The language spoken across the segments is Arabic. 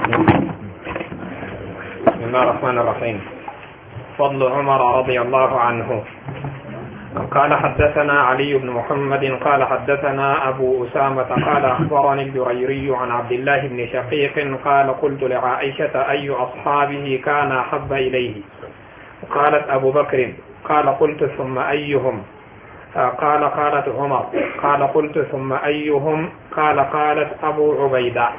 بسم الله الرحمن الرحيم. فضل عمر رضي الله عنه. قال حدثنا علي بن محمد قال حدثنا أبو أسامة قال أخبرني الجريري عن عبد الله بن شقيق قال قلت لعائشة أي أصحابه كان أحب إليه؟ قالت أبو بكر. قال قلت ثم أيهم؟ قالت عمر. قال قلت ثم أيهم؟ قالت أبو عبيدة.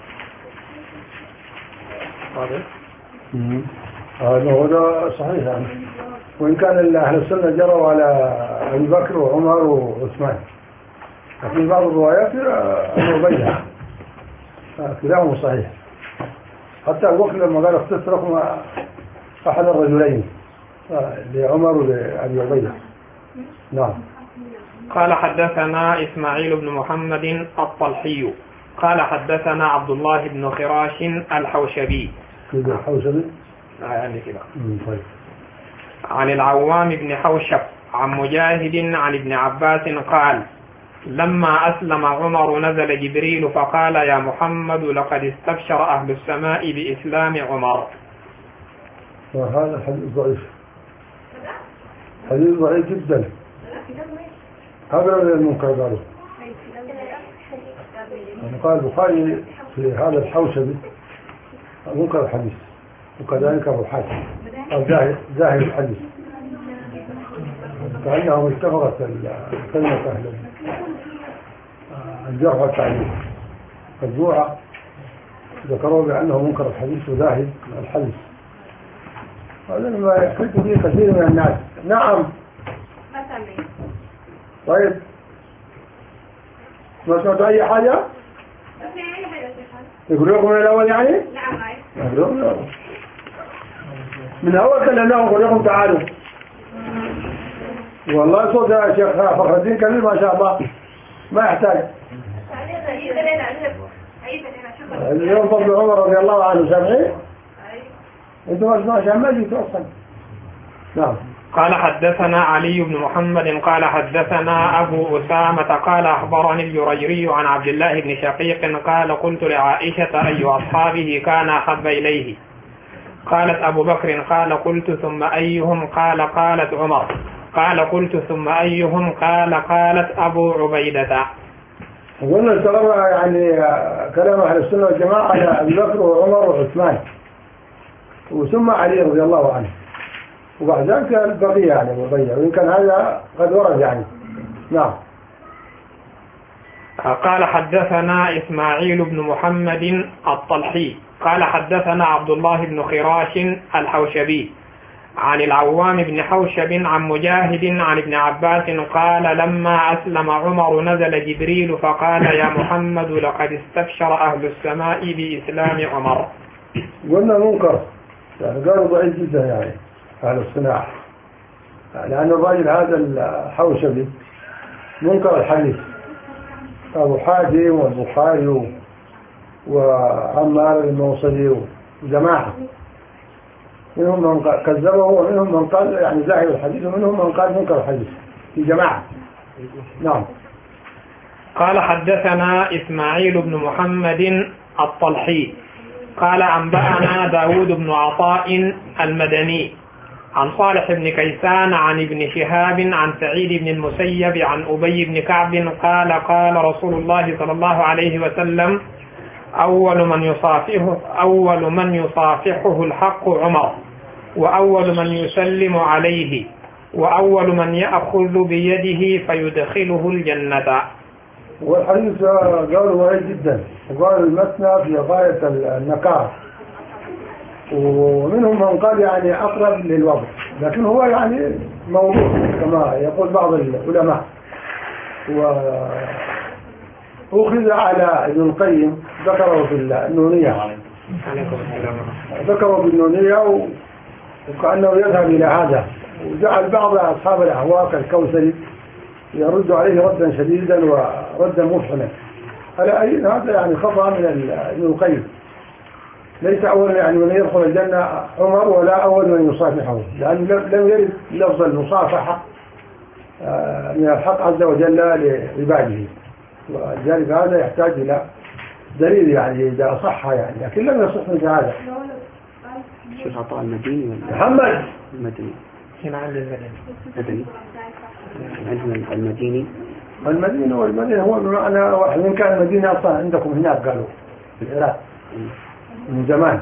هذا صحيح يعني. وإن كان أهل السنة جروا على أبي بكر وعمر وعثمان، لكن بعض الروايات أبو عبيدة كلاهما صحيح. حتى أبو بكر لما قال اختص رقم أحد الرجلين لعمر ولأبي عبيدة. نعم. قال حدثنا إسماعيل بن محمد الطلحي قال حدثنا عبد الله بن خراش الحوشبي. كده الحوشبي؟ يعني كده. طيب. عن العوام بن حوشب عن مجاهد عن ابن عباس قال لما أسلم عمر نزل جبريل فقال يا محمد لقد استبشر أهل السماء بإسلام عمر. وهذا حديث ضعيف، حديث ضعيف جدا. هذا المنكر قالوا يعني. قال البخاري في هذا الحوشبي منكر الحديث، وكذلك أبو حاتم أو زاهد الحديث، كأنهم اتفقت كلمة أهل الجرح والتعديل مجموعة ذكروا بأنه منكر الحديث وزاهد الحديث. هذا ما يحتج به كثير من الناس. نعم. طيب ما سمعتوا أي حاجة؟ يقول لكم من الأول يعني؟ نعم. من أول كلمناهم قل لكم تعالوا. والله صوت يا شيخ فخر الدين كبير ما شاء الله، ما يحتاج. اليوم فضل عمر رضي الله عنه سامعين؟ انتم ما جيتوا أصلا. نعم. قال حدثنا علي بن محمد قال حدثنا أبو أسامة قال أخبرني الجريري عن عبد الله بن شقيق قال قلت لعائشة أي أصحابه كان أحب إليه؟ قالت أبو بكر. قال قلت ثم أيهم؟ قالت عمر. قال قلت ثم أيهم؟ قالت أبو عبيدة. قلنا استغرب يعني كلام أهل السنة والجماعة على أبي بكر وعمر وعثمان وثم علي رضي الله عنه، وبعد ذلك البقية يعني مبين، وإن كان هذا قد ورد يعني. نعم. قال حدثنا إسماعيل بن محمد الطلحي قال حدثنا عبد الله بن خراش الحوشبي عن العوام بن حوشب عن مجاهد عن ابن عباس قال لما أسلم عمر نزل جبريل فقال يا محمد لقد استبشر أهل السماء بإسلام عمر. قلنا منكر يعني، قالوا ضعيف جدا يعني أهل الصناعة، لأن الرجل هذا الحوشبي منكر الحديث. أبو حاتم والبخاري وعمار الموصلي وجماعة منهم من كذبه ومنهم من قال يعني زاهد الحديث ومنهم من قال منكر الحديث في جماعة. نعم. قال حدثنا إسماعيل بن محمد الطلحي قال أنبأنا داود بن عطاء المدني عن صالح بن كيسان عن ابن شهاب عن سعيد بن المسيب عن أبي بن كعب قال رسول الله صلى الله عليه وسلم أول من يصافحه الحق عمر، وأول من يسلم عليه، وأول من يأخذ بيده فيدخله الجنة. والحديث قالوا وعيد جدا، وقال المثنى في غاية النكار، ومنهم من قال يعني أقرب للوضع، لكن هو يعني موضوع كما يقول بعض العلماء. وأخذ على ابن القيم ذكره في النونية، ذكره بالنونية وكأنه يذهب إلى هذا، وجعل بعض أصحاب الأهواء كالكوثري يرد عليه ردا شديدا وردا مفحما. هذا يعني خطأ من ابن القيم. ليس أول يعني من يدخل الجنة عمر ولا أول من يصافحه، لأن لم يرد لفظ المصافحة من الحق عز وجل لعباده، ولذلك هذا يحتاج إلى دليل يعني إذا صح يعني، لكن لم يصح مثل هذا. الشيخ عطاء المديني ولا محمد المدني؟ هنا عند المدني. عندنا المديني. المدينة والمدينة هو بمعنى واحد، من كان المدينة أصلا عندكم هناك قالوا في العراق من زمان.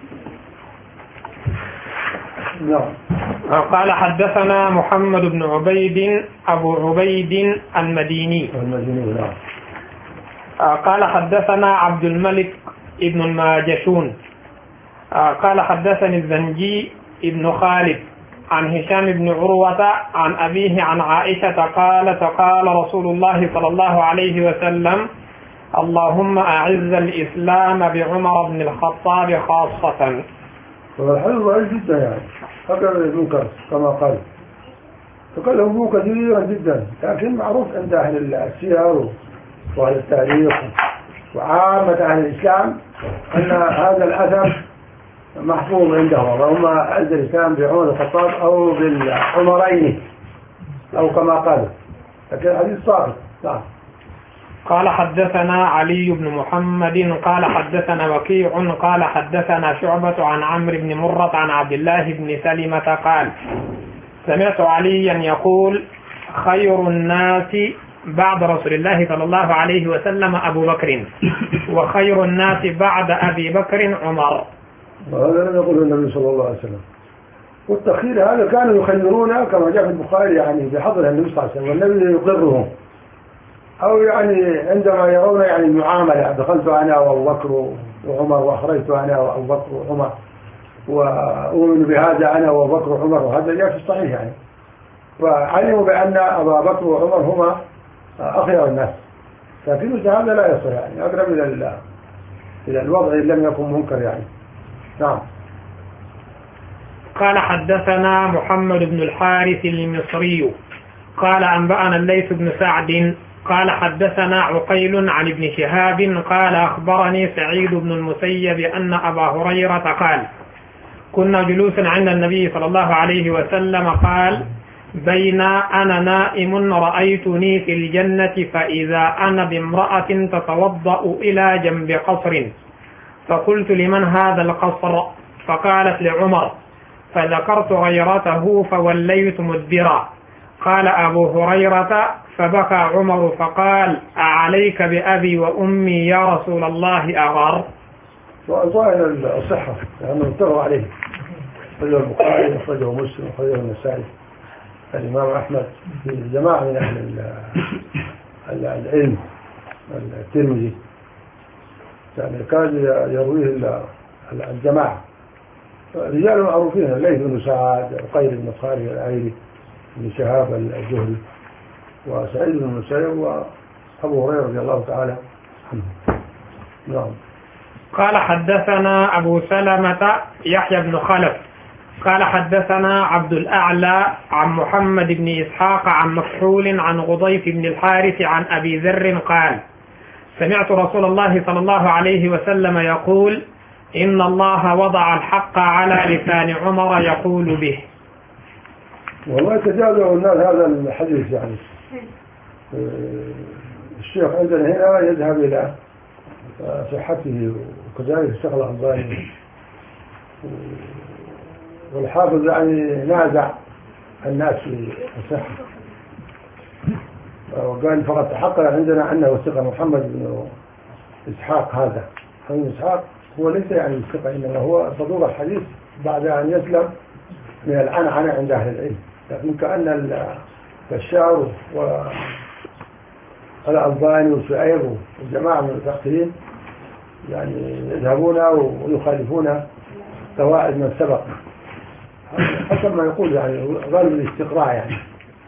نعم. قال حدثنا محمد بن عبيد أبو عبيد المديني. نعم. قال حدثنا عبد الملك ابن الماجشون قال حدثني الزنجي ابن خالد عن هشام بن عروة عن أبيه عن عائشة قالت قال رسول الله صلى الله عليه وسلم اللهم أعز الإسلام بعمر بن الخطاب خاصة. والحديث ضعيف جدا يعني، فقر المنكر كما قال، فقال له منكر كثيرا جدا، لكن معروف عند أهل السير وأهل التاريخ وعامة أهل الإسلام أن هذا الأثر محفوظ عندهم، اللهم أعز الإسلام بعمر الخطاب أو بالعمرين أو كما قالوا، لكن الحديث ساقط. نعم. قال حدثنا علي بن محمد قال حدثنا وكيع قال حدثنا شعبة عن عمرو بن مرة عن عبد الله بن سلمة قال سمعت عليا يقول خير الناس بعد رسول الله صلى الله عليه وسلم أبو بكر وخير الناس بعد أبي بكر عمر. وهذا لم يقوله النبي صلى الله عليه وسلم، والتخيير هذا كانوا يخيرون كما جاء في البخاري يعني بحضر النبي صلى الله عليه وسلم، والنبي يقرهم، أو يعني عندما يرون يعني المعاملة، دخلت أنا وأبو بكر وعمر وأخرجت أنا وأبو بكر وعمر وأؤمن بهذا أنا وأبو بكر وعمر، وهذا جاء في الصحيح يعني، فعلموا بأن أبا بكر وعمر هما أخيار الناس، لكن مثل هذا لا يصح يعني، أقرب إلى الوضع إن لم يكن منكر يعني. نعم. قال حدثنا محمد بن الحارث المصري قال أنبأنا الليث بن سعد قال حدثنا عقيل عن ابن شهاب قال أخبرني سعيد بن المسيب أن أبا هريرة قال كنا جلوسا عند النبي صلى الله عليه وسلم قال بين أنا نائم رأيتني في الجنة فإذا أنا بامرأة تتوضأ إلى جنب قصر، فقلت لمن هذا القصر؟ فقالت لعمر، فذكرت غيرته فوليت مدبرا. قال أبو هريرة فبكى عمر فقال أعليك بأبي وأمي يا رسول الله أغار. ظاهر الصحة لأنه اتفقوا عليه، أخرجه البخاري أخرجه مسلم أخرجه النسائي الإمام أحمد في جماعة من أهل العلم، الترمذي يعني كاد يرويه الجماعة، رجال معروفين، الليث بن سعد وقيل بن خالد العيري بن شهاب الزهري وسعيد بن المسيب وأبو هريرة رضي الله تعالى عنه. نعم. قال حدثنا أبو سلمة يحيى بن خلف قال حدثنا عبد الأعلى عن محمد بن إسحاق عن مكحول عن غضيف بن الحارث عن أبي ذر قال سمعت رسول الله صلى الله عليه وسلم يقول إن الله وضع الحق على لسان عمر يقول به. والله تجاوزوا الناس هذا الحديث يعني، الشيخ عندنا هنا يذهب إلى صحته وكذلك الشيخ الألباني، والحافظ يعني نازع الناس في الصحة وقال فقط تحقق عندنا أنه ثقة. محمد بن إسحاق هذا محمد بن إسحاق هو ليس يعني ثقة، إنما هو صدور الحديث بعد أن يسلم من العنعنة عند أهل العلم، لكن كأن الشاعر والألباني والشعيب والجماعة من المتأخرين يعني يذهبون ويخالفون قواعد من سبق، حسب ما يقول يعني غالب الاستقراء يعني،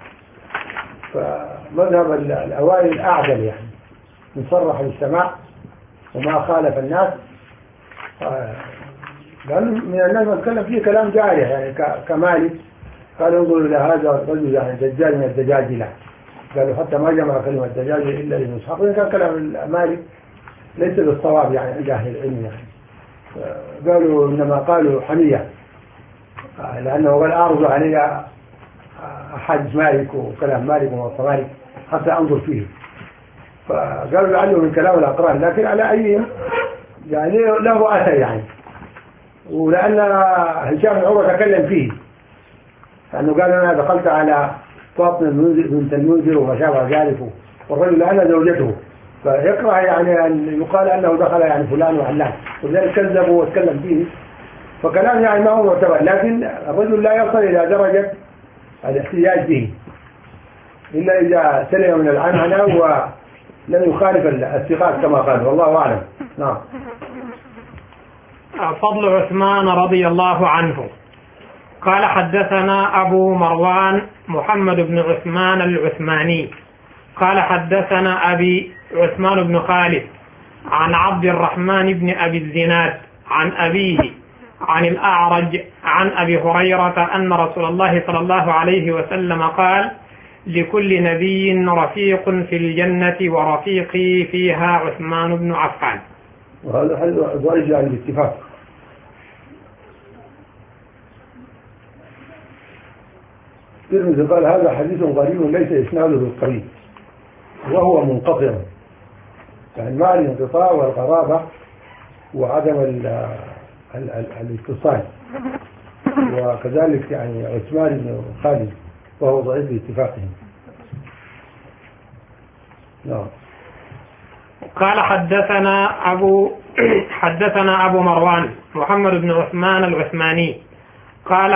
فمذهب الأوائل الأعدل يعني مصرح بالسماع وما خالف الناس، لأن من الناس نتكلم فيه كلام جارح يعني كمالك قال انظروا إلى هذا الرجل يعني دجال من الدجاجلة، قالوا حتى ما جمع كلمة الدجاجلة إلا لابن إسحاق، وإن كان كلام مالك ليس بالصواب يعني عند أهل العلم يعني، قالوا إنما قالوا حمية لأنه قال أعرض علي أحاديث مالك وكلام مالك وموطى مالك حتى أنظر فيه، فقالوا لعله من كلام الأقران، لكن على أي يعني له أثر يعني. ولأن هشام بن عروة تكلم فيه، لأنه قال أنا دخلت على فاطمة بنت المنذر وما شابه ذلك، والرجل لأن زوجته، فيكره يعني أن يقال أنه دخل يعني فلان وعلان، ولذلك كذبوا واتكلم فيه، فكلام يعني ما هو معتبر. لكن الرجل لا يصل إلى درجة الاحتجاج به إلا إذا سلم من العنعنة ولم يخالف الثقات كما قال، والله أعلم. نعم. فضل عثمان رضي الله عنه. قال حدثنا أبو مروان محمد بن عثمان العثماني قال حدثنا أبي عثمان بن خالد عن عبد الرحمن بن أبي الزناد عن أبيه عن الأعرج عن أبي هريرة أن رسول الله صلى الله عليه وسلم قال: لكل نبي رفيق في الجنة ورفيقي فيها عثمان بن عفان. وهذا حديث ضعيف عن الاتفاق. الترمذي قال هذا حديث غريب ليس إسناده بالقريب، وهو منقطع، يعني مع الانقطاع والغرابة وعدم الاتصال. وكذلك يعني عثمان بن خالد وهو ضعيف باتفاقهم. نعم. قال حدثنا أبو مروان محمد بن عثمان العثماني قال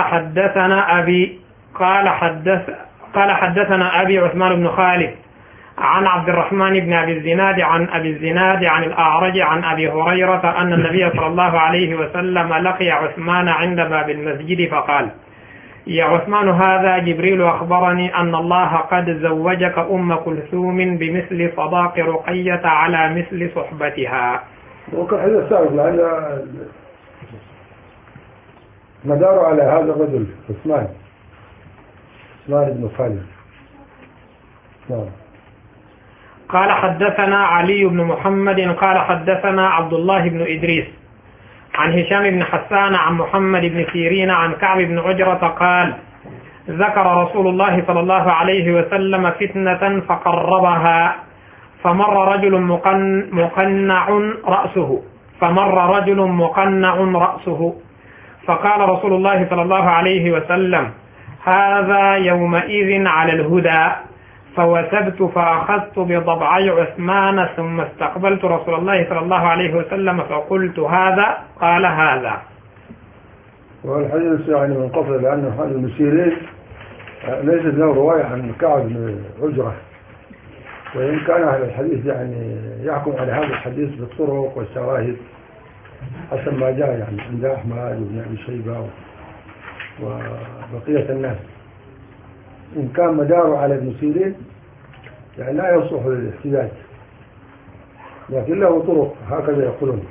حدثنا أبي عثمان بن خالد عن عبد الرحمن بن أبي الزناد عن أبي الزناد عن الأعرج عن أبي هريرة أن النبي صلى الله عليه وسلم لقي عثمان عند باب المسجد فقال: يا عثمان هذا جبريل أخبرني أن الله قد زوجك أم كلثوم بمثل صداق رقية على مثل صحبتها. وكان هذا سابق، لأن مدار على هذا الرجل عثمان بن خالد. نعم. قال حدثنا علي بن محمد قال حدثنا عبد الله بن إدريس عن هشام بن حسان عن محمد بن سيرين عن كعب بن عجرة قال: ذكر رسول الله صلى الله عليه وسلم فتنة فقربها، فمر رجل مقنع رأسه فقال رسول الله صلى الله عليه وسلم: هذا يومئذ على الهدى. فوثبت فأخذت بضبعي عثمان ثم استقبلت رسول الله صلى الله عليه وسلم فقلت: هذا؟ قال: هذا. والحديث يعني منقطع، لأن هذا المسيرين ليست له رواية عن كعب بن عجرة، وإن كان أهل الحديث يعني يحكم على هذا الحديث بالطرق والشواهد حسب ما جاء يعني عند أحمد وابن أبي شيبة وبقية الناس. إن كان مداره على ابن سيرين يعني لا يصلح للاحتجاج، لكن له طرق هكذا يقولون.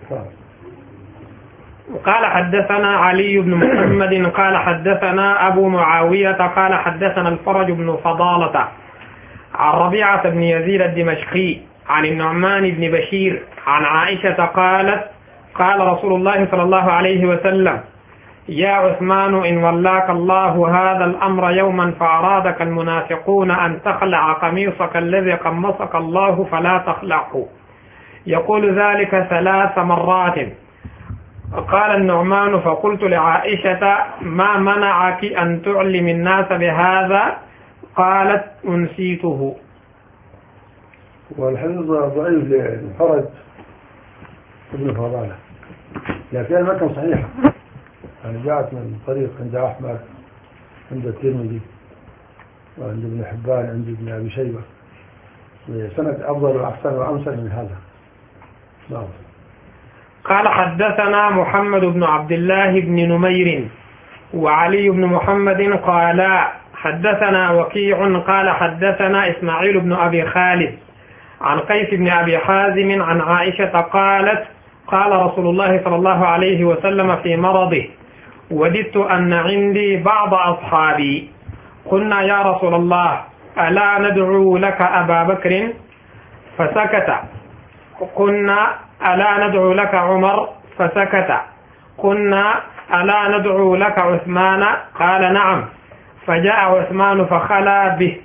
قال حدثنا علي بن محمد قال حدثنا أبو معاوية قال حدثنا الفرج بن فضالة عن ربيعة بن يزيد الدمشقي عن النعمان بن بشير عن عائشة قالت: قال رسول الله صلى الله عليه وسلم: يا عثمان إن ولاك الله هذا الأمر يوما فأرادك المنافقون أن تخلع قميصك الذي قمصك الله فلا تخلعه. يقول ذلك 3 مرات. قال النعمان: فقلت لعائشة: ما منعك أن تعلم الناس بهذا؟ قالت: أنسيته. والحديث ضعيف للفرج ابن فضالة، لكن ما كان صحيحة، يعني جاءت من طريق عند أحمد عند الترمذي وعند ابن حبان عند ابن أبي شيبة بسند أفضل وأحسن وأمثل من هذا. نعم. قال حدثنا محمد بن عبد الله بن نمير وعلي بن محمد قال حدثنا وكيع قال حدثنا إسماعيل بن أبي خالد عن قيس بن أبي حازم عن عائشة قالت: قال رسول الله صلى الله عليه وسلم في مرضه: وددت أن عندي بعض أصحابي. قلنا: يا رسول الله ألا ندعو لك أبا بكر؟ فسكت. قلنا: ألا ندعو لك عمر؟ فسكت. قلنا: ألا ندعو لك عثمان؟ قال: نعم. فجاء عثمان فخلى به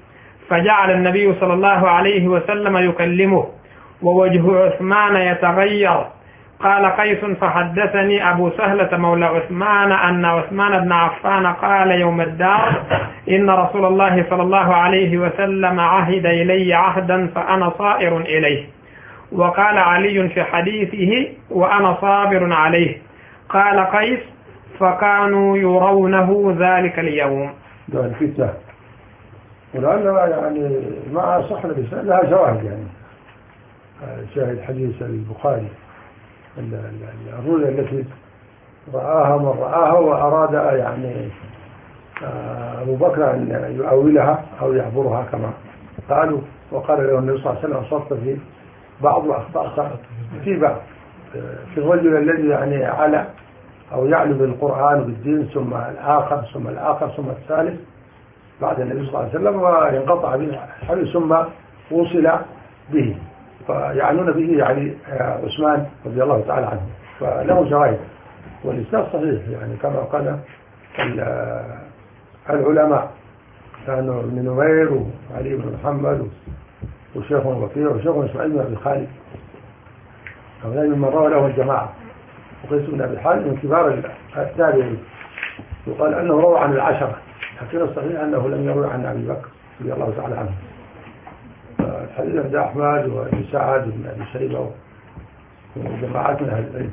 فجعل النبي صلى الله عليه وسلم يكلمه ووجه عثمان يتغير. قال قيس: فحدثني أبو سهلة مولى عثمان أن عثمان بن عفان قال يوم الدار: إن رسول الله صلى الله عليه وسلم عهد إلي عهدا فأنا صائر إليه. وقال علي في حديثه: وأنا صابر عليه. قال قيس: فكانوا يرونه ذلك اليوم. ده الفتنة، ولعلها يعني مع صحة الإسلام لها شواهد، يعني شاهد حديث البخاري الرؤيا التي رآها من رآها وأراد يعني أبو بكر أن يؤولها أو يعبرها كما قالوا، وقال له النبي صلى الله عليه وسلم: أصبت في بعض وأخطأت في بعض، في الرجل الذي يعني على أو يعلو بالقرآن وبالدين ثم الآخر ثم الآخر ثم الثالث بعد النبي صلى الله عليه وسلم، وينقطع به الحديث ثم وصل به، فيعنون به يعني عثمان رضي الله تعالى عنه، فله شواهد والإسناد صحيح، يعني كما قال العلماء كانوا ابن نمير وعلي بن محمد وشيخ وكيع وشيخ إسماعيل بن أبي خالد، هؤلاء ممن روى له الجماعة، وقيس بن أبي خالد من كبار التابعين، يقال أنه روى عن العشرة، لكن الصحيح أنه لم يروي عن أبي بكر رضي الله تعالى عنه. الحديث عند أحمد وابن سعد وابن أبي شيبة وجماعات من أهل العلم.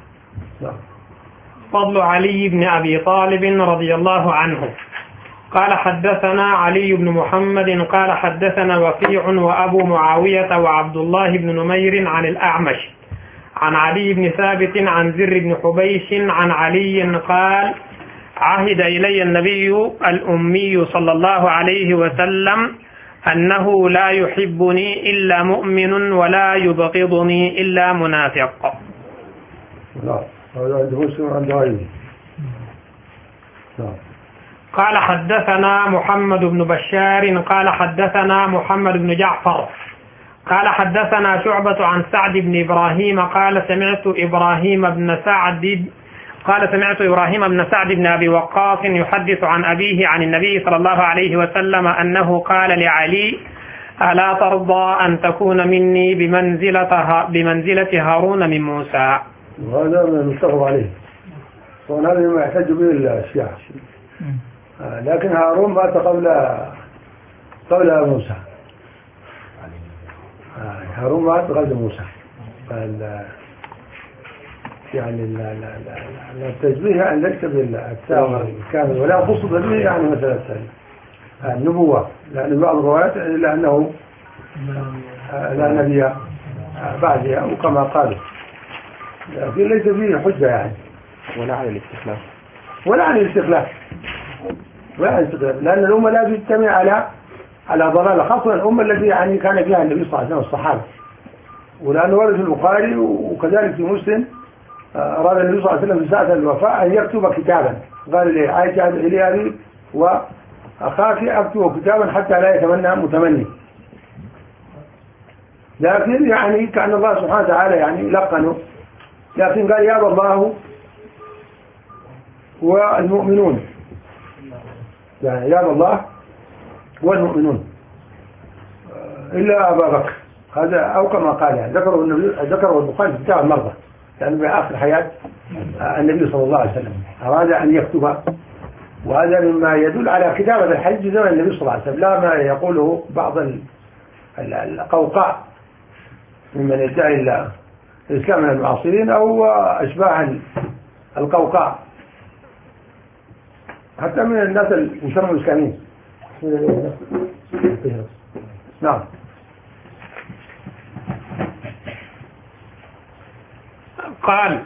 فضل علي بن أبي طالب رضي الله عنه. قال حدثنا علي بن محمد قال حدثنا وكيع وأبو معاوية وعبد الله بن نمير عن الأعمش عن علي بن ثابت عن زر بن حبيش عن علي قال: عهد إلي النبي الأمي صلى الله عليه وسلم أنه لا يحبني إلا مؤمن ولا يبغضني إلا منافق. قال حدثنا محمد بن بشار قال حدثنا محمد بن جعفر قال حدثنا شعبة عن سعد بن إبراهيم قال سمعت إبراهيم بن سعد بن أبي وقاص يحدث عن أبيه عن النبي صلى الله عليه وسلم أنه قال لعلي: ألا ترضى أن تكون مني بمنزلة هارون من موسى. وهذا من المتفق عليه، وهذا ما يحتج به الشيعة، لكن هارون مات قبل موسى، هارون مات قبل موسى، يعني التشبيه يعني ليس بالتام الكامل ولا خصوص به، يعني مثلا النبوة، لأن بعض الروايات إلا أنه لا نبي بعدها وكما قالوا، لكن ليس فيه حجة يعني، ولا على الاستخلاف لأن الأمة لا تجتمع على ضلالة، خاصة الأمة التي يعني كان فيها النبي صلى الله عليه وسلم والصحابة، ولأنه ورد في البخاري وكذلك في مسلم أراد النبي صلى الله عليه وسلم في ساعة الوفاة أن يكتب كتابا، قال لي: عائشة إلي أبي وأخاك أكتب كتابا حتى لا يتمنى متمني، لكن يعني كأن الله سبحانه وتعالى يعني لقنه، لكن قال: يا الله والمؤمنون، يعني يا الله والمؤمنون إلا أبا بكر، هذا أو كما قال، يعني ذكره البخاري في كتاب المرضى، لأنه في آخر حياة النبي صلى الله عليه وسلم أراد أن يكتب، وهذا مما يدل على كتابة الحج زمن النبي صلى الله عليه وسلم، لا ما يقوله بعض القوقاء ممن يدعي الإسلام من المعاصرين أو أشباه القوقاء، حتى من الناس المسمى الإسلاميين. نعم. قال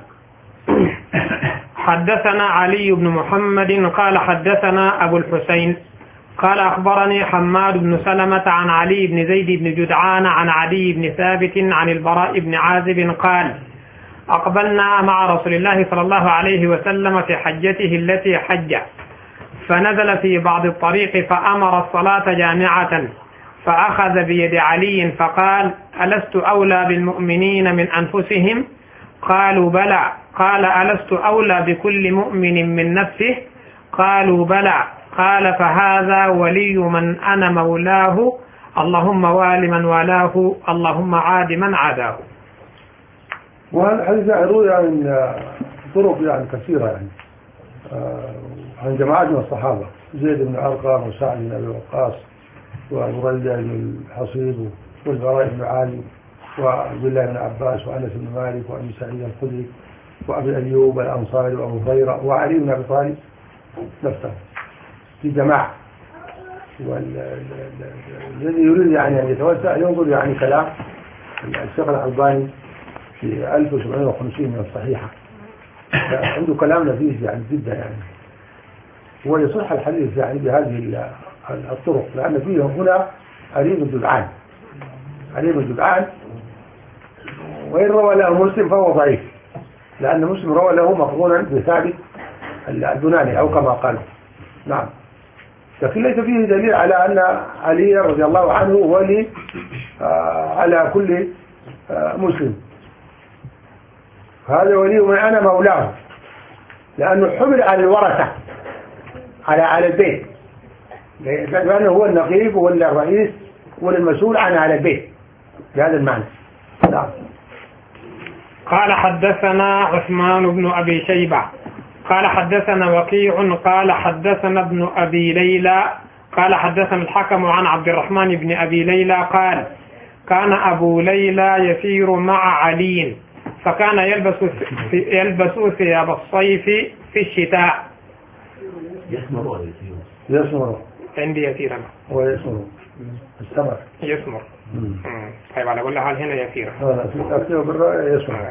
حدثنا علي بن محمد قال حدثنا أبو الحسين قال أخبرني حماد بن سلمة عن علي بن زيد بن جدعان عن علي بن ثابت عن البراء بن عازب قال: أقبلنا مع رسول الله صلى الله عليه وسلم في حجته التي حج، فنزل في بعض الطريق فأمر الصلاة جامعة، فأخذ بيد علي فقال: ألست أولى بالمؤمنين من أنفسهم؟ قالوا: بلى. قال: ألست أولى بكل مؤمن من نفسه؟ قالوا: بلى. قال فهذا ولي من أنا مولاه، اللهم وال من والاه، اللهم عاد من عاداه. وهذا الحديث روي عن طرق يعني كثيرة يعني عن جماعات من الصحابة، زيد بن أرقم وسعد بن أبي وقاص وبريدة بن الحصيب والبراء بن عازب وعبد الله بن عباس وأنس بن مالك وأبي سعيد الخدري وأبي أيوب الأنصاري وأبو هريرة وعلي بن أبي طالب نفسه في جماعة. والذي يريد يعني أن يتوسع ينظر يعني كلام الشيخ الألباني في 1750 من الصحيحة، عنده كلام لذيذ يعني جدا يعني، ويصح الحديث يعني بهذه الطرق، لأن فيه هنا علي بن جدعان وإن روى له مسلم فهو ضعيف، لأن مسلم روى له مقرونا بثابت البناني أو كما قال. نعم، لكن ليس فيه دليل على أن علي رضي الله عنه ولي على كل مسلم، هذا ولي من أنا مولاه، لأنه حمل على الورثة على البيت، لأنه هو النقيب ولا الرئيس ولا المسؤول على البيت بهذا المعنى. نعم. قال حدثنا عثمان بن أبي شيبة قال حدثنا وكيع قال حدثنا ابن أبي ليلى قال حدثنا الحكم عن عبد الرحمن بن أبي ليلى قال كان أبو ليلى يسير مع علي فكان يلبس ثياب الصيف في الشتاء. يسمر عندي يسيرا ويسمر السمر يسمر. طيب على كل حال هنا يسيرا. يسمر.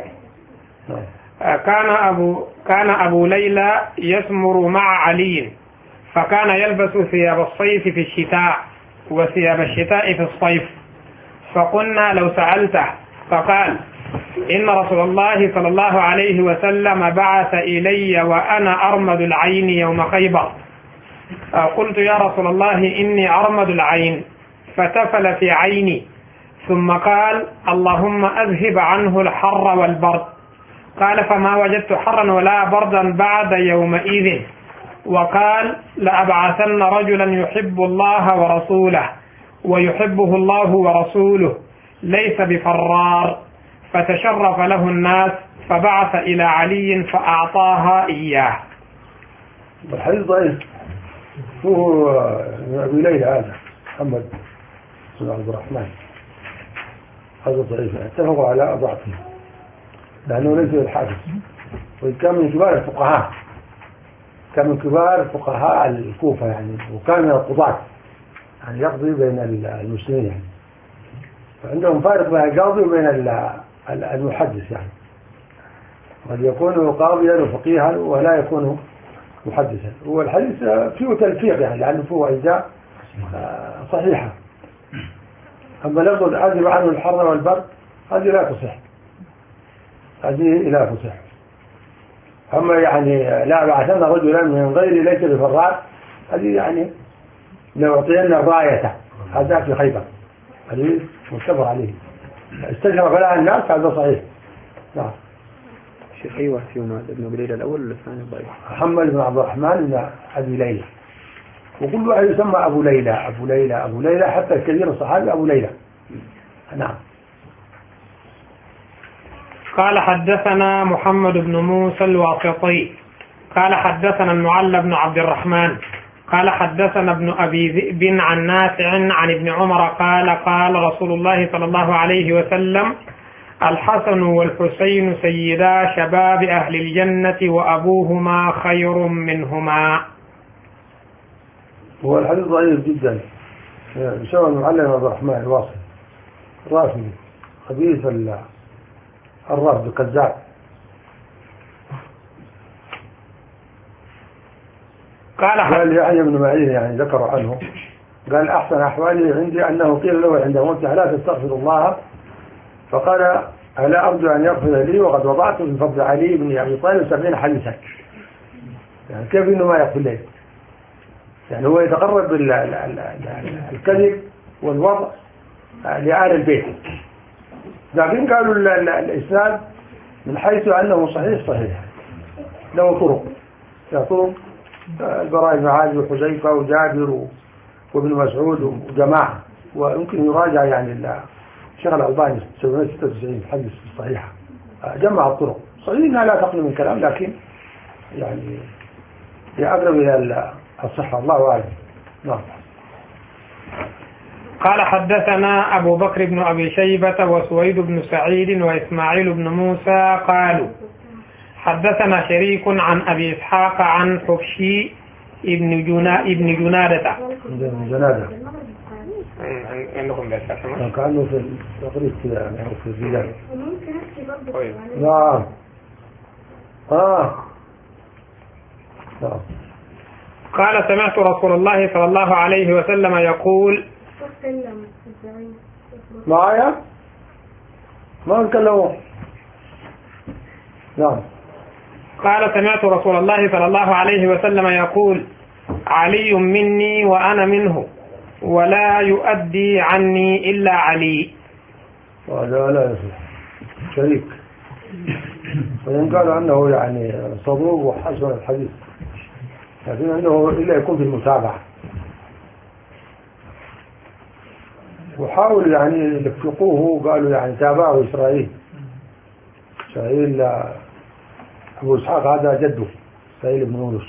كان أبو ليلى يسمر مع علي فكان يلبس ثياب الصيف في الشتاء وثياب الشتاء في الصيف، فقلنا لو سألته، فقال إن رسول الله صلى الله عليه وسلم بعث إلي وأنا أرمد العين يوم خيبر، قلت يا رسول الله إني أرمد العين، فتفل في عيني ثم قال اللهم أذهب عنه الحر والبرد، قال فما وجدت حرا ولا بردا بعد يومئذ، وقال لأبعثن رجلا يحب الله ورسوله ويحبه الله ورسوله ليس بفرار، فتشرف له الناس فبعث إلى علي فأعطاها إياه. الحديث ضعيف، هو أبي ليلى هذا محمد بن عبد الرحمن، هذا ضعيف، اتفقوا على ضعفه لأنه ليس بالحادث، وكان من كبار الفقهاء، كان من كبار فقهاء الكوفة يعني، وكان من القضاة يعني يقضي بين المسلمين يعني، فعندهم فارق بين القاضي وبين المحدث يعني، قد يكون قاضيا وفقيها ولا يكون محدثا. والحديث فيه تلفيق يعني، لأنه فيه أجزاء صحيحة، أما لفظ أذهب عنه الحر والبرد هذه لا تصح، هذه لا تصح. أما يعني لا بعثنا رجلا من غير ليس بفرار، هذه يعني لو أعطينا الراية هذا في خيبر، هذه متفق عليه، استجرب لها الناس، هذا صحيح. نعم. شيخ أيوة فيهم ابن أبي ليلى الأول ولا الثاني ضعيف؟ محمد بن عبد الرحمن بن أبي ليلى، وكل واحد يسمى أبو ليلى أبو ليلى أبو ليلى، حتى الكبير الصحابي أبو ليلى. نعم. قال حدثنا محمد بن موسى الواسطي قال حدثنا المعلى بن عبد الرحمن قال حدثنا ابن أبي ذئب عن نافع عن ابن عمر قال قال رسول الله صلى الله عليه وسلم الحسن والحسين سيدا شباب أهل الجنة وأبوهما خير منهما. هو الحديث ضعيف جدا، بسبب المعلى بن عبد الرحمن الواصل رافضي خبيث الرافض الكذاب. قال يحيى بن معين يعني ذكر عنه قال أحسن أحوالي عندي أنه قيل له عند موته لا تستغفر الله، فقال ألا أرجو أن يغفر لي وقد وضعت من فضل علي بن أبي طالب 70 حديثا. يعني كيف إنه ما يغفر لي؟ يعني هو يتقرب بالكذب والوضع لآل البيت، لكن قالوا الإسناد من حيث أنه صحيح له طرق البراء بن عازب وحذيفة وجابر وابن مسعود وجماعة، ويمكن يراجع يعني الشيخ الألباني 796 الحديث الصحيحة جمع الطرق صحيح انها لا تقل من كلام، لكن يعني هي أقرب إلى الصحة، الله أعلم. نعم. قال حدثنا أبو بكر بن أبي شيبة وسويد بن سعيد وإسماعيل بن موسى قالوا حدثنا شريك عن أبي إسحاق عن حفشي ابن جنادة. جنادة عندكم بس كأنه في التقريب يعني في الرجال. نعم. نعم. قال سمعت رسول الله صلى الله عليه وسلم يقول معايا ما نتكلموا. نعم. قال سمعت رسول الله صلى الله عليه وسلم يقول علي مني وأنا منه ولا يؤدي عني إلا علي. هذا لا يصح شريك، وإن قال أنه يعني صدوق وحسن الحديث، لكن أنه إلا يكون في المتابعة. وحاول يعني يلفقوه، قالوا يعني تابعه إسرائيل أبو إسحاق هذا جده إسرائيل بن يونس،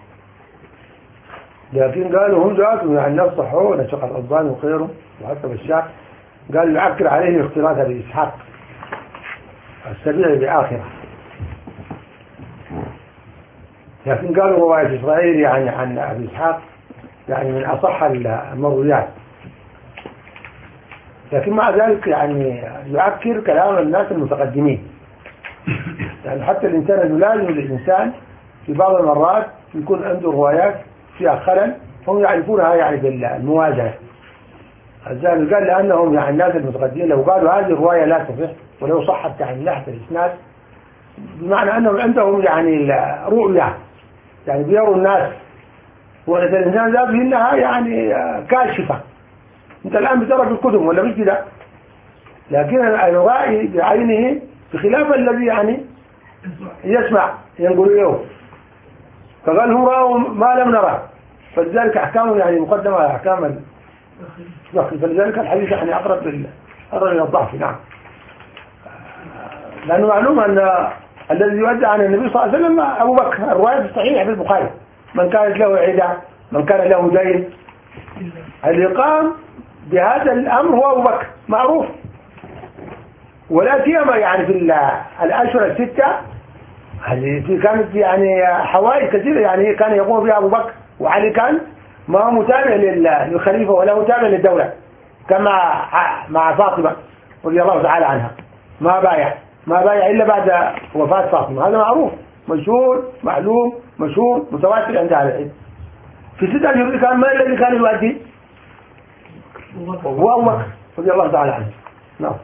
لكن قالوا هم ذاتهم يعني نصحوا نشق الألباني وغيره وحتى بالشاك قال يعكر عليه الاختلاط بإسحاق السبيع بآخرة، لكن قالوا رواية إسرائيل يعني عن أبي إسحاق يعني من أصح المرويات، لكن مع ذلك يعني يعكر كلام الناس المتقدمين، يعني حتى الإنسان يلازم الإنسان في بعض المرات يكون عنده روايات فيها خلل هم يعرفونها يعني بالموازنة. الزال قال لأنهم يعني الناس المتقدمين لو قالوا هذه الرواية لا تصح ولو صحت يعني من ناحية الإسناد، بمعنى أنهم عندهم يعني رؤية، يعني بيروا الناس وإذا الإنسان ذاته إنها يعني كاشفة. أنت الآن بترى في الكتب ولا مش كده، لكن الرائي بعينه بخلاف الذي يعني يسمع ينقل له، فقال هم رأوا ما لم نرى، فلذلك أحكامه يعني مقدمة على أحكام فلذلك الحديث يعني أقرب إلى الضعف. نعم. لأنه معلوم أن الذي يؤدى عن النبي صلى الله عليه وسلم أبو بكر، الرواية الصحيحة في البخاري من كانت له عدة من كان له دين، اللي قام بهذا الأمر هو أبو بكر معروف، ولا سيما يعني في الأشهر الستة هذه كانت يعني حوائج كثيرة يعني كان يقوم بها أبو بكر، وعلي كان ما هو متابع للخليفة ولا متابع للدولة، كما مع فاطمة رضي الله تعالى عنها ما بايع إلا بعد وفاة فاطمة، هذا معروف مشهور معلوم مشهور متواتر عند أهل العلم. في ستة أشهر كان ما الذي كان يؤدي هو أبو بكر رضي الله تعالى عنه. نعم.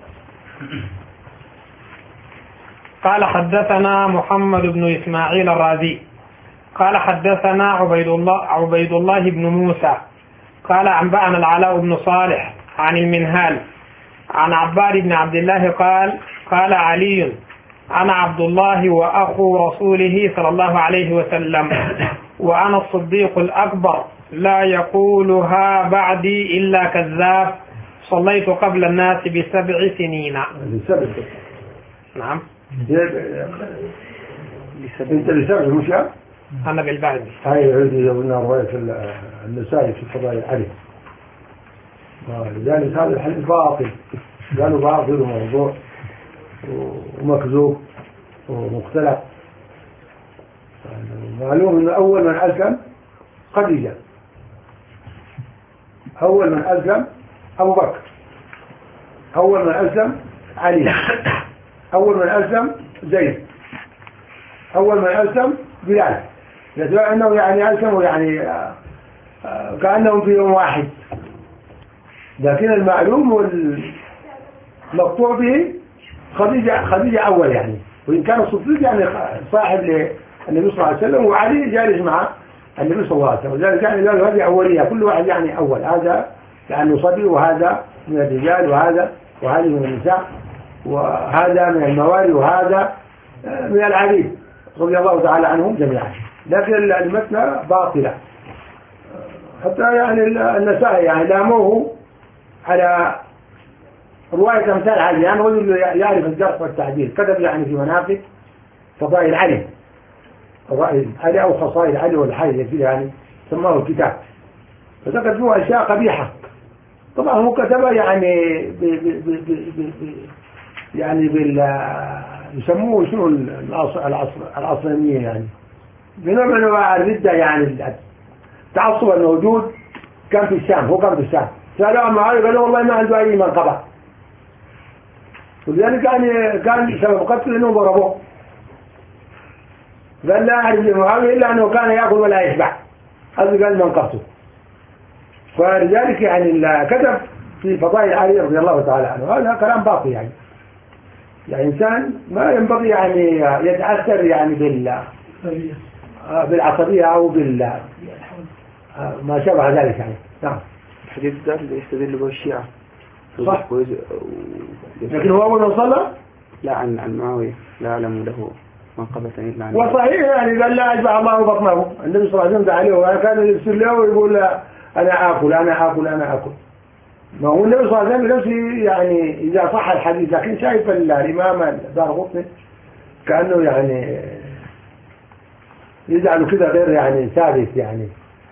قال حدثنا محمد بن إسماعيل الرازي قال حدثنا عبيد الله بن موسى قال أنبأنا العلاء بن صالح عن المنهال عن عباد بن عبد الله قال علي أنا عبد الله وأخو رسوله صلى الله عليه وسلم وأنا الصديق الأكبر لا يقولها بعدي إلا كذاب صليت قبل الناس ب7 سنين. نعم. انت ب7 مش أنا بالبعد. هاي عندي قلنا رواية النسائي في فضائل علي، لذلك هذا الحديث باطل، قالوا باطل وموضوع ومكذوب ومختلف. معلوم أن أول من أسلم خديجة، أول من أسلم أبو بكر، أول من أسلم علي، أول من أسلم زيد، أول من أسلم بلال، يدعي أنه يعني أسلموا يعني كأنهم في يوم واحد، لكن المعلوم والمقطوع به خديجة أول يعني، وإن كان الصديق يعني صاحب للنبي صلى الله عليه وسلم، وعلي جالس مع النبي صلى الله عليه وسلم، ولذلك يعني قالوا هذه أولية، كل واحد يعني أول، هذا يعني صديق وهذا من الرجال وهذه من النساء وهذا من الموالي وهذا من العبيد رضي الله تعالى عنهم جميعا. لكن المثنى باطلة. حتى يعني النسائي يعني لاموه على رواية أمثال علي، يعني رجل يعرف الجرح والتعديل، كتب يعني في مناقب فضائل علي، فضائل علي أو خصائل علي والحي كده يعني سماه الكتاب، فذكر فيه أشياء قبيحة. طبعا هو كتبها يعني يعني يسموه شنو العصرانية، يعني بنوع من انواع الردة، يعني التعصب الموجود كان في الشام، هو كان في الشام، سألوا معاوية قالوا والله ما عنده أي منقبة، ولذلك كان سبب قتله انه ضربوه، قال لا أعرف لمعاوية إلا أنه كان يأكل ولا يشبع، هذا قال منقبته. فلذلك يعني كتب في فضائل علي رضي الله تعالى عنه، هذا كلام باطل. يعني إنسان ما ينبغي يعني يتأثر يعني بالعصبية أو ما شابه ذلك يعني. نعم. الحديث ذات اللي يستدل به الشيعة صح. لكن هو أول من صلى لا عن معاوية لا أعلم له منقبة إلا عن وصحيح يعني قال لا أشبع الله بطنه، النبي صلى الله عليه وسلم عليه وكان يرسل له ويقول أنا آكل أنا آكل أنا آكل. ما هو النبي صلى الله عليه وسلم نفسه يعني إذا صح الحديث، لكن شايف الإمام دارقطني كأنه يعني يزعل كده غير يعني ثابت، يعني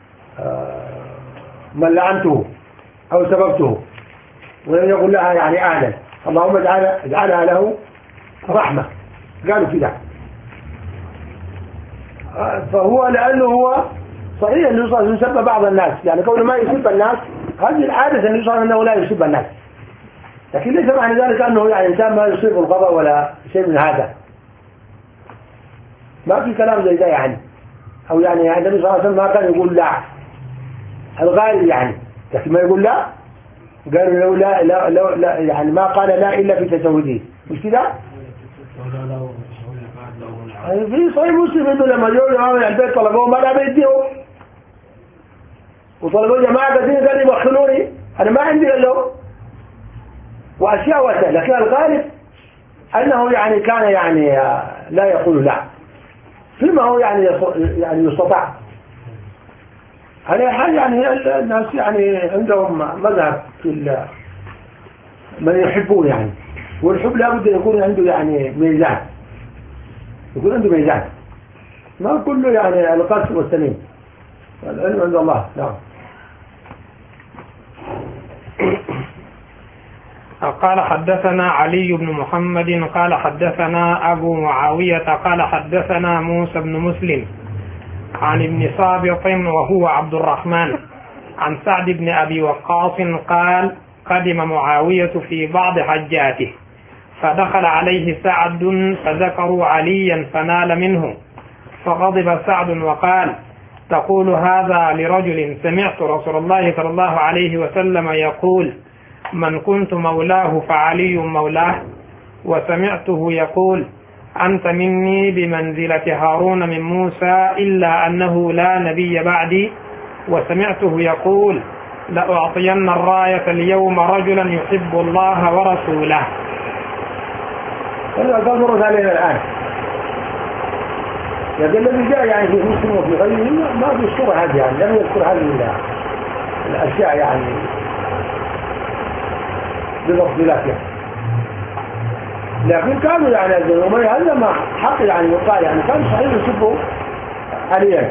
من لعنته أو سببته، ولم يقول لها يعني أعلن اللهم اجعلها له رحمة، قالوا كده. فهو لأنه هو صحيح أنه صلى الله عليه وسلم يسب بعض الناس، يعني كونه ما يسب الناس هذه العادة أنه صلى أنه لا يسب الناس، لكن ليس معنى ذلك أنه يعني إنسان ما يصيب الغضب ولا شيء من هذا، ما في كلام زي ده يعني. أو يعني النبي صلى الله عليه وسلم ما كان يقول لا الغالب يعني، لكن ما يقول لا، قالوا لو لا يعني ما قال لا إلا في تشهده، مش كده؟ في صحيح مسلم إنه لما جاءوا الإمام البيت طلبوه ما لا بيديه، وطلبوا جماعة كثير قال يبخلوني أنا ما عندي له وأشياء وأشياء، لكن الغالب أنه يعني كان يعني لا يقول لا فيما هو يعني يستطاع. على حال يعني الناس يعني عندهم مذهب في من يحبون يعني، والحب لابد أن يكون عنده يعني ميزان، يكون عنده ميزان، ما كله يعني القص والسليم، العلم عند الله. نعم. قال حدثنا علي بن محمد قال حدثنا أبو معاوية قال حدثنا موسى بن مسلم عن ابن صابط وهو عبد الرحمن عن سعد بن أبي وقاص قال قدم معاوية في بعض حجاته فدخل عليه سعد فذكروا عليا فنال منه، فغضب سعد وقال تقول هذا لرجل سمعت رسول الله صلى الله عليه وسلم يقول من كنت مولاه فعلي مولاه، وسمعته يقول أنت مني بمنزلة هارون من موسى إلا أنه لا نبي بعدي، وسمعته يقول لأعطين الراية اليوم رجلا يحب الله ورسوله. هذا تمر علينا الآن، لكن الذي جاء يعني في مسلم وفي غيره ما في الصورة هذه، يعني لم يذكر هذه الأشياء يعني بتفضيلاتها، لكن كانوا يعني الزلمة هذا ما حق يعني يقال يعني كانوا صحيح يسبوا عليا،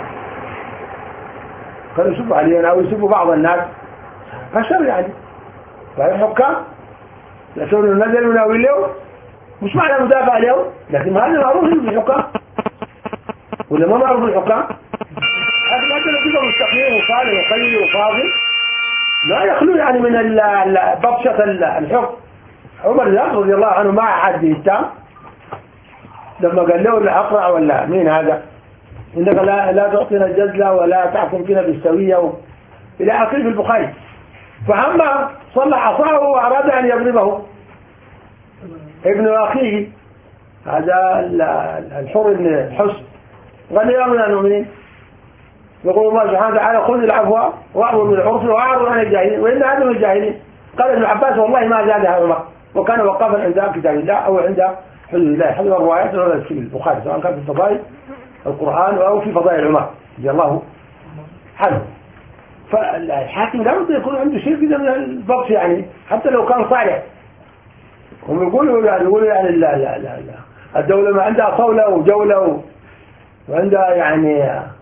كانوا يسبوا عليا أو يسبوا بعض الناس فشر يعني، فهي حكام لكن نزل وناوي له مش معنى مدافع له، لكن هذا معروف بالحكام ولا ما معروف بالحكام؟ لكن كده مستقيم وصالح وخير وفاضل لا يخلو يعني من بطشة الحكم. عمر رضي الله عنه ما حد يهتم لما قال له الأقرع ولا مين هذا إنك لا تعطينا الجزلة ولا تحكم فينا بالسوية إلى آخره في البخاري، فعما صلى عصاه وأراد أن يضربه ابن أخيه هذا الحر بن الحسن قال يا من المؤمنين يقول الله سبحانه وتعالى خذ العفو وأمر بالعرف وأعرض عن الجاهلين وإن هذا من الجاهلين. قال ابن عباس والله ما زادها عمر وكان وقافا عند كتاب الله أو عند حدود الله، حسب الروايات ولا في البخاري سواء كان في الفضائل القرآن أو في فضائل عمر رضي الله عنه. فالحاكم لابد يكون عنده شيء كده من الضبط يعني حتى لو كان صالح. هم يقولوا يعني لا الدولة ما عندها صولة وجولة وعندها يعني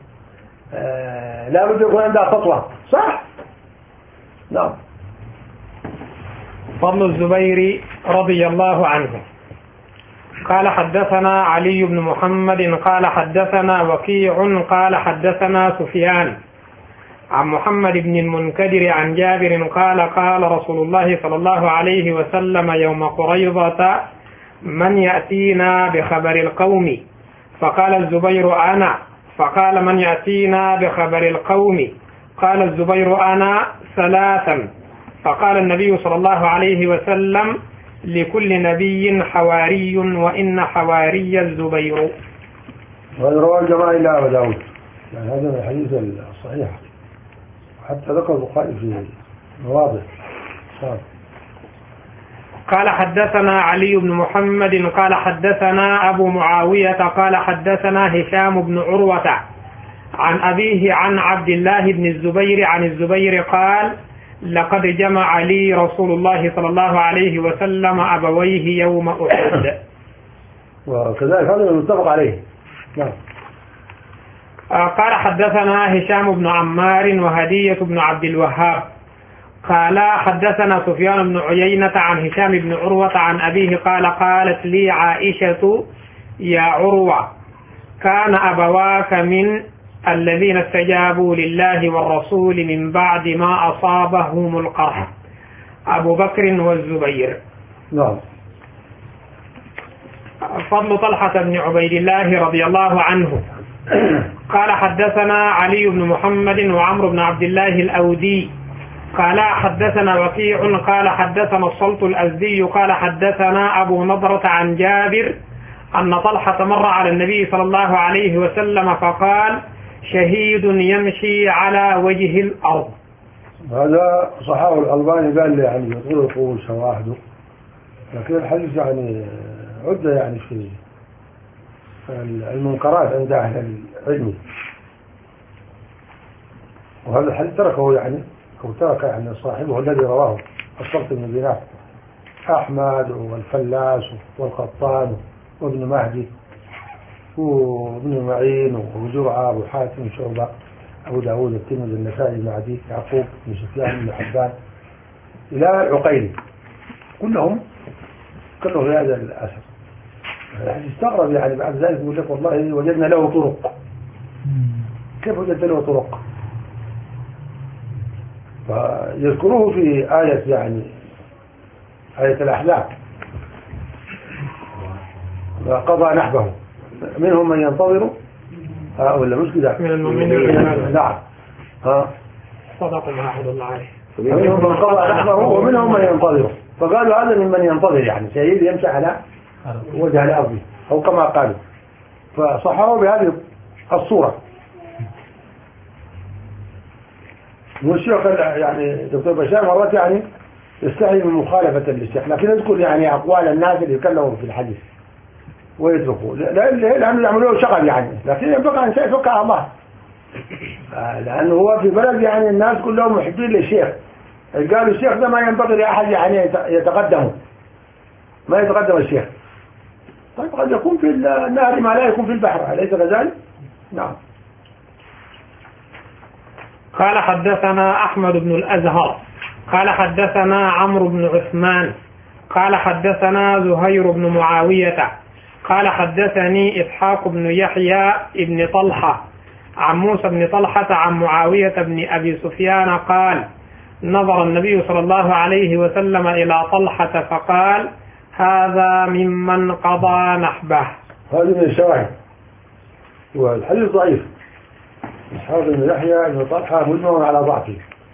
لابد يكون عندها سطوة صح؟ نعم. فضل الزبير رضي الله عنه. قال حدثنا علي بن محمد قال حدثنا وكيع قال حدثنا سفيان عن محمد بن المنكدر عن جابر قال قال رسول الله صلى الله عليه وسلم يوم قريظة من يأتينا بخبر القوم؟ فقال الزبير أنا. فقال من يأتينا بخبر القوم؟ قال الزبير أنا ثلاثا. فقال النبي صلى الله عليه وسلم لكل نبي حواري وإن حواري الزبير. وهذا رواه الجماعة إلى أبي داود يعني هذا من الحديث الصحيح حتى ذكر البخاري في مواضع. قال حدثنا علي بن محمد قال حدثنا أبو معاوية قال حدثنا هشام بن عروة عن أبيه عن عبد الله بن الزبير عن الزبير قال لقد جمع لي رسول الله صلى الله عليه وسلم أبويه يوم أحد. وكذلك هذا المتفق عليه. نعم. قال حدثنا هشام بن عمار وهدية بن عبد الوهاب قال حدثنا سفيان بن عيينة عن هشام بن عروة عن أبيه قال قالت لي عائشة يا عروة كان أبواك من الذين استجابوا لله والرسول من بعد ما أصابهم القرح أبو بكر والزبير. نعم. فضل طلحة بن عبيد الله رضي الله عنه. قال حدثنا علي بن محمد وعمرو بن عبد الله الأودي قال حدثنا وكيع قال حدثنا الصلت الأزدي قال حدثنا أبو نضرة عن جابر أن طلحة مر على النبي صلى الله عليه وسلم فقال شهيد يمشي على وجه الأرض. هذا صحابه الألباني قال لي يعني يطول القول شواهده لكن الحديث يعني عدة يعني في المنكرات عند أهل العلم وهذا الحديث تركه يعني أو ترك يعني صاحبه الذي رواه الصلت بن دينار أحمد والفلاس والقطان وابن مهدي وابن معين وابو زرعة وابو حاتم شعبة أبو داود الترمذي النسائي بن عدي يعقوب بن سفيان بن حبان إلى عقيل كلهم في هذا الأثر. استغرب يعني بعد ذلك يقول لك والله وجدنا له طرق. كيف وجدت له طرق؟ فيذكروه في آية يعني آية الأحزاب وقضى نحبه منهم من ينتظر ولا مش كده من المؤمنين نعم صدق ما عهد الله عليه منهم من قضى نحبه ومنهم من ينتظر فقالوا هذا ممن ينتظر يعني سيد يمشي على وجه الأرض أو كما قالوا فصححوا بهذه الصورة. والشيخ يعني دكتور بشار مرات يعني يستحي من مخالفة للشيخ لكن يذكر يعني أقوال الناس اللي يتكلموا في الحديث ويتركوا لأنه يعملوا شغل يعني لكن ينبغي أن يفكر الله لأنه هو في بلد يعني الناس كلهم محبين للشيخ قالوا الشيخ ده ما ينبغي لأحد يعني يتقدمه ما يتقدم الشيخ. طيب قد يكون في النهر ما لا يكون في البحر أليس كذلك؟ نعم. قال حدثنا أحمد بن الأزهر قال حدثنا عمرو بن عثمان قال حدثنا زهير بن معاوية قال حدثني إسحاق بن يحيى بن طلحة عن موسى بن طلحة عن معاوية بن أبي سفيان قال نظر النبي صلى الله عليه وسلم إلى طلحة فقال هذا ممن قضى نحبه. هذه من الشواهد والحديث ضعيف. إسحاق بن يحيى بن طلحة مجمع على ضعفه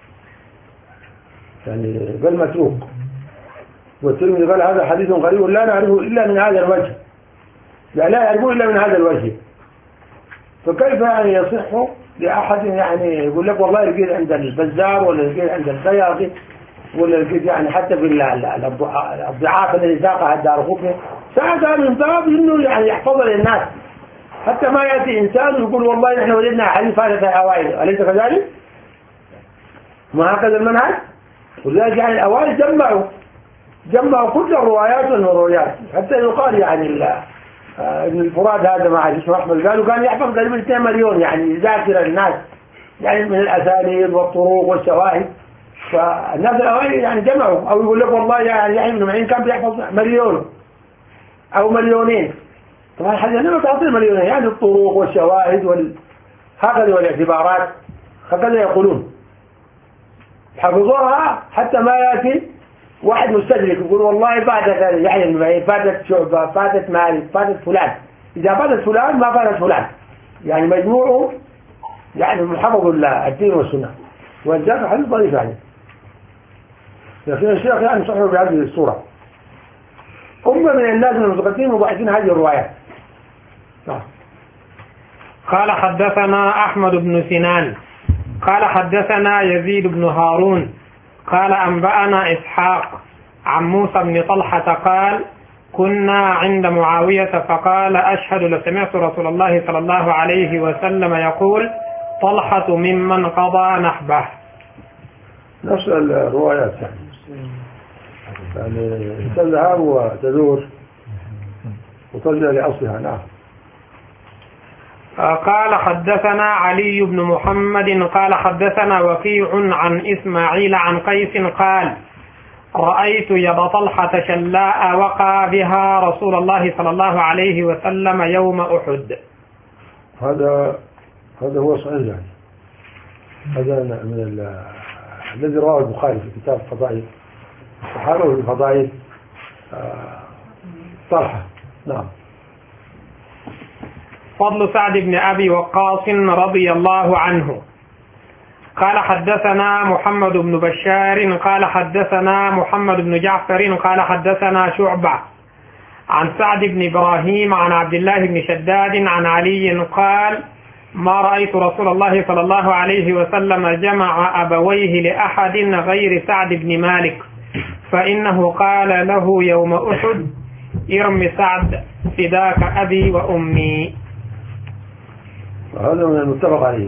يعني بل متروك والترمذي قال هذا حديث غريب لا نعرفه إلا من هذا الوجه يعني لا يعرفه إلا من هذا الوجه فكيف يعني يصح لأحد يعني يقول لك والله لقيت عند البزار ولا لقيت عند البياضي ولا لقيت يعني حتى في الضعاف الذي ساقها الدارقطني ساعتها من باب إنه يعني يحفظ للناس حتى ما يأتي إنسان ويقول والله نحن وجدنا حديث فاتت الأوائل، أليس كذلك؟ ما هكذا المنهج؟ ولذلك يعني الأوائل جمعوا كل الروايات والمرويات، حتى يقال يعني ابن الفراد هذا مع اسمه أحمد قالوا كان يحفظ تقريبا 2 مليون يعني ذاكرة الناس يعني من الأساليب والطرق والشواهد. فالناس الأوائل يعني جمعوا، أو يقول لك والله يعني يحيى بن معين كان بيحفظ 1 مليون أو 2 مليون. طبعا الحديث لما تعطي 2 مليون يعني الطرق والشواهد هكذا والاعتبارات هكذا يقولون حفظوها، حتى ما يأتي واحد مستدرك يقول والله فاتت يحيى بن معين، فاتت شعبة، فاتت مالك، فاتت فلان. إذا فاتت فلان ما فاتت فلان، يعني مجموعه يعني حفظوا الدين والسنة، والجامع حديث ضعيف يعني. لكن الشيخ يعني صحيح بهذه الصورة. من الناس من المتقدمين مضاعفين هذه الروايات. قال حدثنا أحمد بن سنان قال حدثنا يزيد بن هارون قال أنبأنا إسحاق عن موسى بن طلحة قال كنا عند معاوية فقال أشهد لسمعت رسول الله صلى الله عليه وسلم يقول طلحة ممن قضى نحبه. نفس الروايات يعني تذهب وتدور وترجع لأصلها. نعم. قال حدثنا علي بن محمد قال حدثنا وكيع عن إسماعيل عن قيس قال رأيت يد طلحة شلاء وقى بها رسول الله صلى الله عليه وسلم يوم أحد. هذا هو صحيح يعني. هذا من الذي رواه البخاري في كتاب الفضائل، الصحابة في الفضائل طلحة. نعم. فضل سعد بن أبي وقاص رضي الله عنه قال حدثنا محمد بن بشار قال حدثنا محمد بن جعفر قال حدثنا شعبة عن سعد بن إبراهيم عن عبد الله بن شداد عن علي قال ما رأيت رسول الله صلى الله عليه وسلم جمع أبويه لأحد غير سعد بن مالك، فإنه قال له يوم أحد ارم سعد فداك أبي وأمي. هذا من المتفق عليه.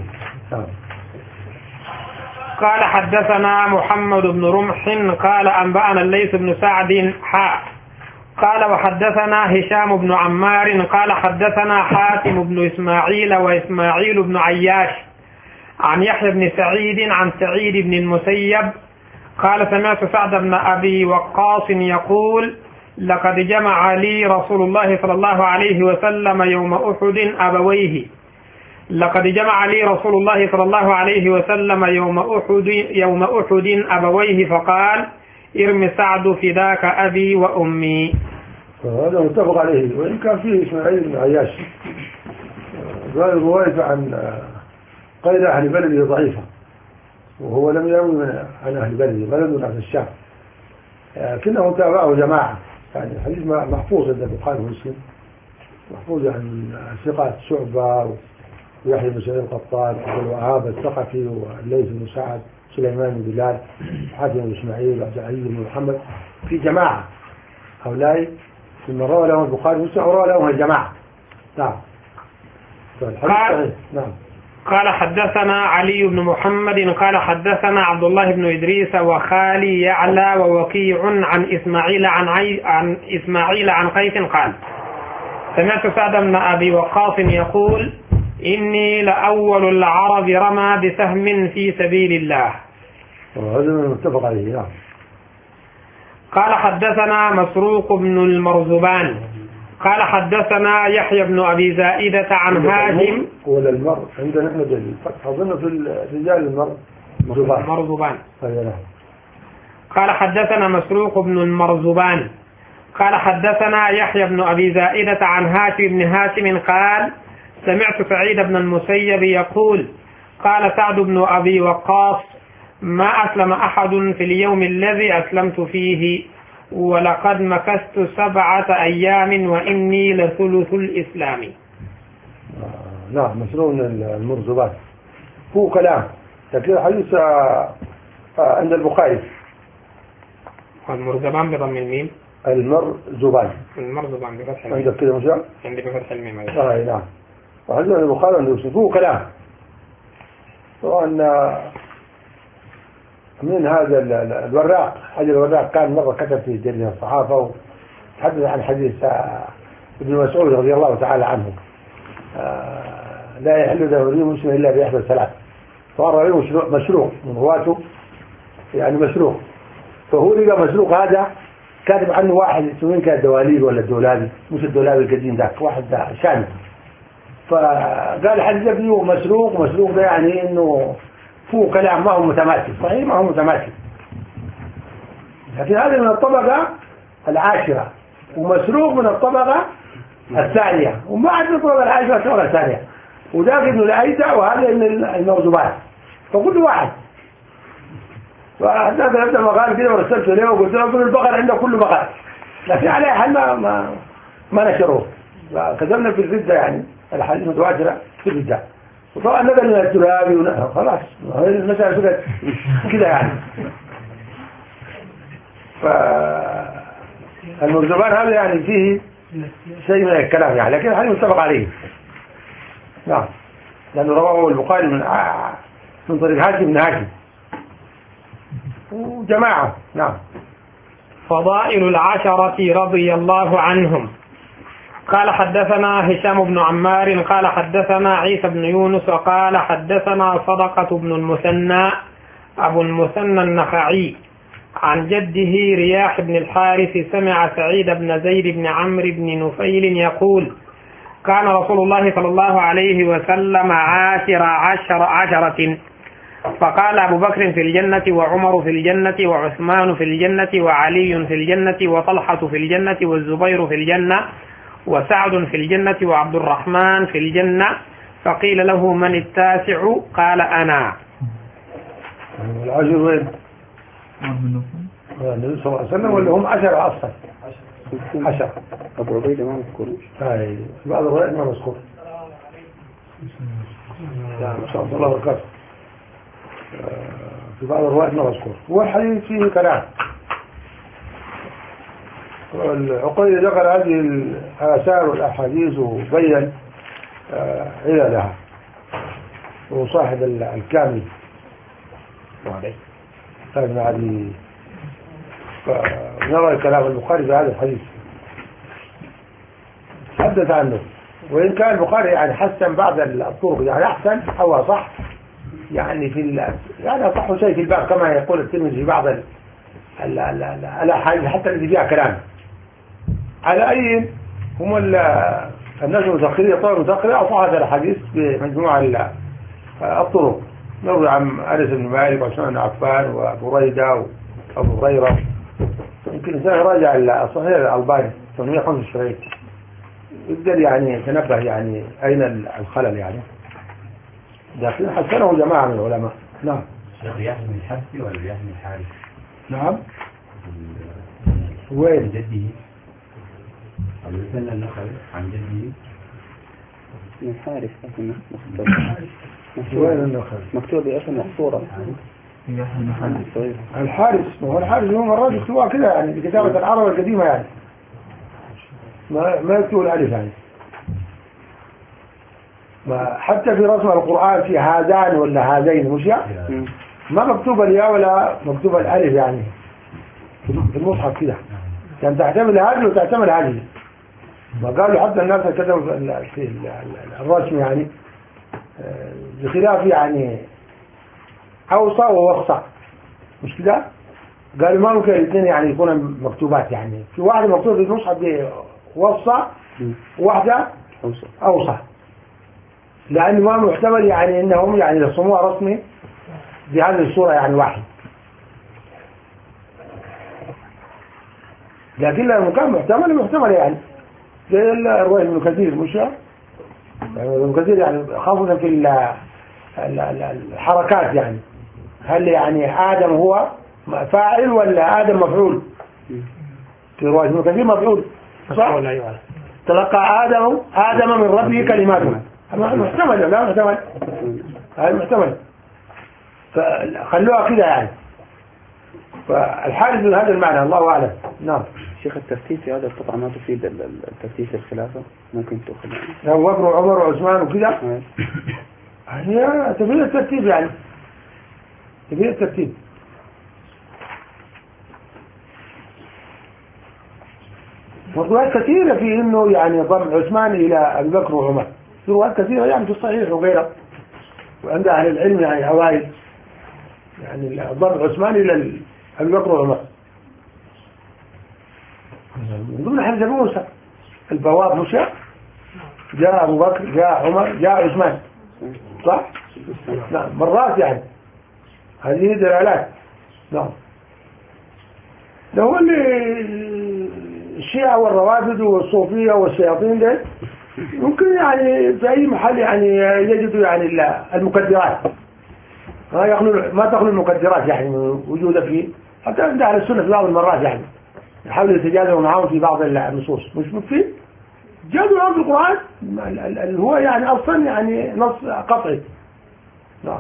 قال حدثنا محمد بن رمح قال أنبأنا الليث بن سعد قال وحدثنا هشام بن عمار قال حدثنا حاتم بن إسماعيل وإسماعيل بن عياش عن يحيى بن سعيد عن سعيد بن المسيب قال سمعت سعد بن أبي وقاص يقول لقد جمع لي رسول الله صلى الله عليه وسلم يوم أحد أبويه. لقد جمع لي رسول الله صلى الله عليه وسلم يوم أحد أبويه فقال ارم سعد فداك أبي وأمي. هذا متفق عليه، وإن كان فيه إسماعيل بن عياش قال رواية عن غير أهل بلده ضعيفة، وهو لم يروي عن أهل بلده، بلده عن الشام، لكنه تابعه جماعة. يعني الحديث محفوظ عند البخاري ومسلم، محفوظ عن ثقات شعبة ويحيى بن سعيد القطان والوهاب الثقفي والليث بن سعد سليمان بن بلال حاتم بن إسماعيل وعبد العزيز بن محمد، في جماعة هؤلاء ثم روى لهم البخاري ومسلم وروى لهم الجماعة. نعم. نعم. قال حدثنا علي بن محمد قال حدثنا عبد الله بن إدريس وخالي يعلى ووكيع عن إسماعيل عن قيس قال سمعت سعد بن أبي وقاص يقول إني لأول العرب رمى بسهم في سبيل الله. هذا متفق عليه. نعم. قال حدثنا مسروق بن المرزبان قال حدثنا يحيى بن أبي زائدة عن هاشم ولا المر عندنا احنا دليل أظن في الرجال المرزبان. قال حدثنا مسروق بن المرزبان قال حدثنا يحيى بن أبي زائدة عن هاشم بن هاشم قال سمعت سعيد بن المسيب يقول قال سعد بن أبي وقاص ما أسلم أحد في اليوم الذي أسلمت فيه ولقد مكثت 7 أيام وإني لثلث الإسلام. نعم. مسروق المرزبان هو كلام، لكن الحديث عند البخاري المرزبان بضم الميم. المرزبان بفتح الميم. عندك كده مشاء؟ عندي بفتح الميم. نعم. وحديث البخاري أنه يوصفوه كلام. طبعا من هذا الوراق، حجر الوراق كان مرة كتب في جريدة الصحافة وتحدث عن حديث ابن مسعود رضي الله تعالى عنه لا يحل دم مسلم إلا بإحدى الثلاث. صار عليه مشروع من رواته يعني مشروع، فهو لقى مسروق هذا كاتب عنه واحد اسمه كان الدواليب ولا الدولابي، مش الدولابي القديم ذاك، واحد شامي. فقال حديث ابنه مسروق ده يعني انه فوق كلام ما هو متماثل، صحيح ما هو متماثل، لكن هذا من الطبقة العاشرة ومسروق من الطبقة الثانية، وبعد الطبقة العاشرة الطبقة الثانية، وذاك ابن الأيدع وهذا من الموضوعات، فكل واحد. فحتى نبدأ مقال كده ورسلته له وقلت له كل البقر عنده كل بقر، لكن عليه حل ما نشروه، كتبنا في الردة يعني الحديث متواترة في الردة، وطبعا نقل من الترابي خلاص المسألة سكت كده يعني. فالمرزبان هذا يعني فيه شيء من الكلام يعني، لكن الحديث متفق عليه. نعم، لأنه رواه البخاري من طريق هاشم بن هاشم وجماعة. نعم. فضائل العشرة رضي الله عنهم. قال حدثنا هشام بن عمار قال حدثنا عيسى بن يونس وقال حدثنا صدقة بن المثنى أبو المثنى النخعي عن جده رياح بن الحارث سمع سعيد بن زيد بن عمرو بن نفيل يقول كان رسول الله صلى الله عليه وسلم عشرة، فقال أبو بكر في الجنة وعمر في الجنة وعثمان في الجنة وعلي في الجنة وطلحة في الجنة والزبير في الجنة وسعد في الجنة وعبد الرحمن في الجنة، فقيل له من التاسع؟ قال أنا. العشر وين؟ النبي صلى الله عليه وسلم ولا هم 10 أصلا؟ 10. أبو عبيدة ما مذكورش. في بعض الروايات ما مذكور. ما شاء الله وبركاته. في بعض الروايات ما مذكور، والحديث فيه كلام. العقيل ذكر هذه الآثار والأحاديث وبين عللها، وصاحب الكامل كان هذه نرى كلام البخاري في هذا الحديث حدث عنه، وإن كان البخاري يعني حسن بعض الطرق يعني أحسن أو صح يعني يعني أصح شيء في الباب كما يقول الترمذي في بعض الأحاديث حتى التي فيها كلام. على أي هم الناس المتأخرين طبعا المتأخرين أصحت الحديث بمجموعة الطرق، نروي عن أنس بن مالك وعثمان بن عفان وبريدة وأبو هريرة. يمكن الإنسان يراجع الصحيح الألباني 875 يقدر يعني يتنبه يعني أين الخلل يعني، لكن حسنه جماعة من العلماء. نعم. رياح بن الحارث ولا رياح بن الحارث؟ نعم. وين جده؟ أبو المثنى النخعي عن جده من الحارث، لكن وين النخعي؟ مكتوب بأسم محصورة. الحارث، ما هو الحارث هو مرات يكتبوها كده يعني بكتابة العرب القديمة يعني ما يكتبوا الألف يعني، ما حتى في رسم القرآن في هذان ولا هذين مش يعني ما مكتوب الياء ولا مكتوب الألف يعني في المصحف كده، كان تعتمد هذه وتعتمد هذه. ما قالوا حتى الناس كتبوا في الرسم يعني بخلاف يعني أوصى ووصى مش كده، قالوا ما ممكن الاثنين يعني يكون مكتوبات يعني، في واحدة مكتوبة في المصحف ووصى وواحدة أوصى، لأنه ما محتمل يعني إنهم يعني يرسموها رسمي بهذه الصورة يعني واحد، لكن لو كان محتمل يعني زي الرواية ابن كثير مش يعني ابن كثير يعني خاصة في الحركات يعني، هل يعني آدم هو فاعل ولا آدم مفعول؟ في رواية ابن كثير مفعول صح؟ تلقى آدم من ربه كلماته، محتمل لا محتمل، هذا محتمل، فخلوها كده يعني. فالحادث من هذا المعنى الله أعلم. نعم. شيخ الترتيب في هذه القطعة ما تفيد الترتيب في الخلافة، ممكن تأخذ أبو بكر وعمر وعثمان وكذا، هي تفيد الترتيب، يعني تفيد الترتيب. وروايات كثيرة في إنه يعني ضم عثمان إلى أبي بكر وعمر، في روايات كثيرة يعني في الصحيح وغيره، وعند أهل العلم يعني أوائل يعني ضم عثمان إلى أبي بكر وعمر. من ضمن حديث موسى البواب مشى، جاء أبو بكر جاء عمر جاء عثمان، صح؟ نعم مرات يعني، هذه دلالات. نعم. لو اللي الشيعة والروافد والصوفية والشياطين ده ممكن يعني في أي محل يعني يجدوا يعني المكدرات، ما تخلو المكدرات يعني وجودها فيه، حتى عند أهل السنة في بعض المرات يعني يحاولوا يتجاوزوا معهم في بعض النصوص، مش مفيد جابوا عن القرآن اللي هو يعني أصلا يعني نص قطعي. نعم.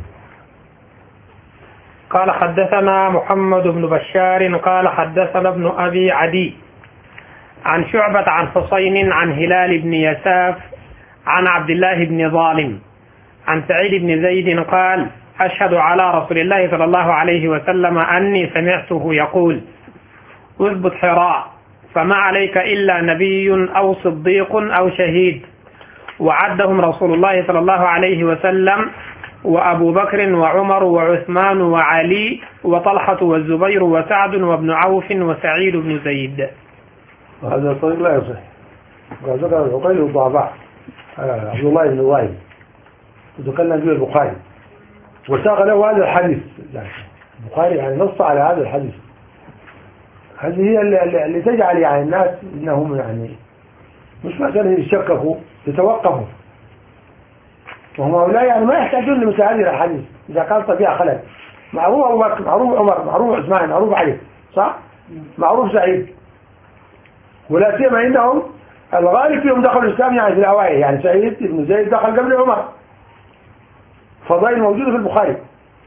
قال حدثنا محمد بن بشار قال حدثنا ابن أبي عدي عن شعبة عن حسين عن هلال بن يساف عن عبد الله بن ظالم عن سعيد بن زيد قال أشهد على رسول الله صلى الله عليه وسلم أني سمعته يقول اثبت حراء فما عليك إلا نبي أو صديق أو شهيد، وعدهم رسول الله صلى الله عليه وسلم وأبو بكر وعمر وعثمان وعلي وطلحة والزبير وسعد وابن عوف وسعيد بن زيد. هذا الطريق لا يصح. ذكر العقيل والضعفاء عبد الله بن وائل وتكلم به البخاري وساق له هذا الحديث، البخاري يعني نص على هذا الحديث. هذه هي اللي تجعل يعني الناس انهم يعني مش مثلا يتشككوا يتوقفوا، وهم هؤلاء يعني ما يحتاجون لمثل هذه الاحاديث. اذا قال فيها خلل، معروف ابو بكر، معروف عمر، معروف عثمان، معروف علي، صح؟ معروف سعيد، ولا سيما انهم الغالب فيهم دخلوا الاسلام يعني في الاوائل، يعني سعيد بن زيد دخل قبل عمر، فضائل موجوده في البخاري.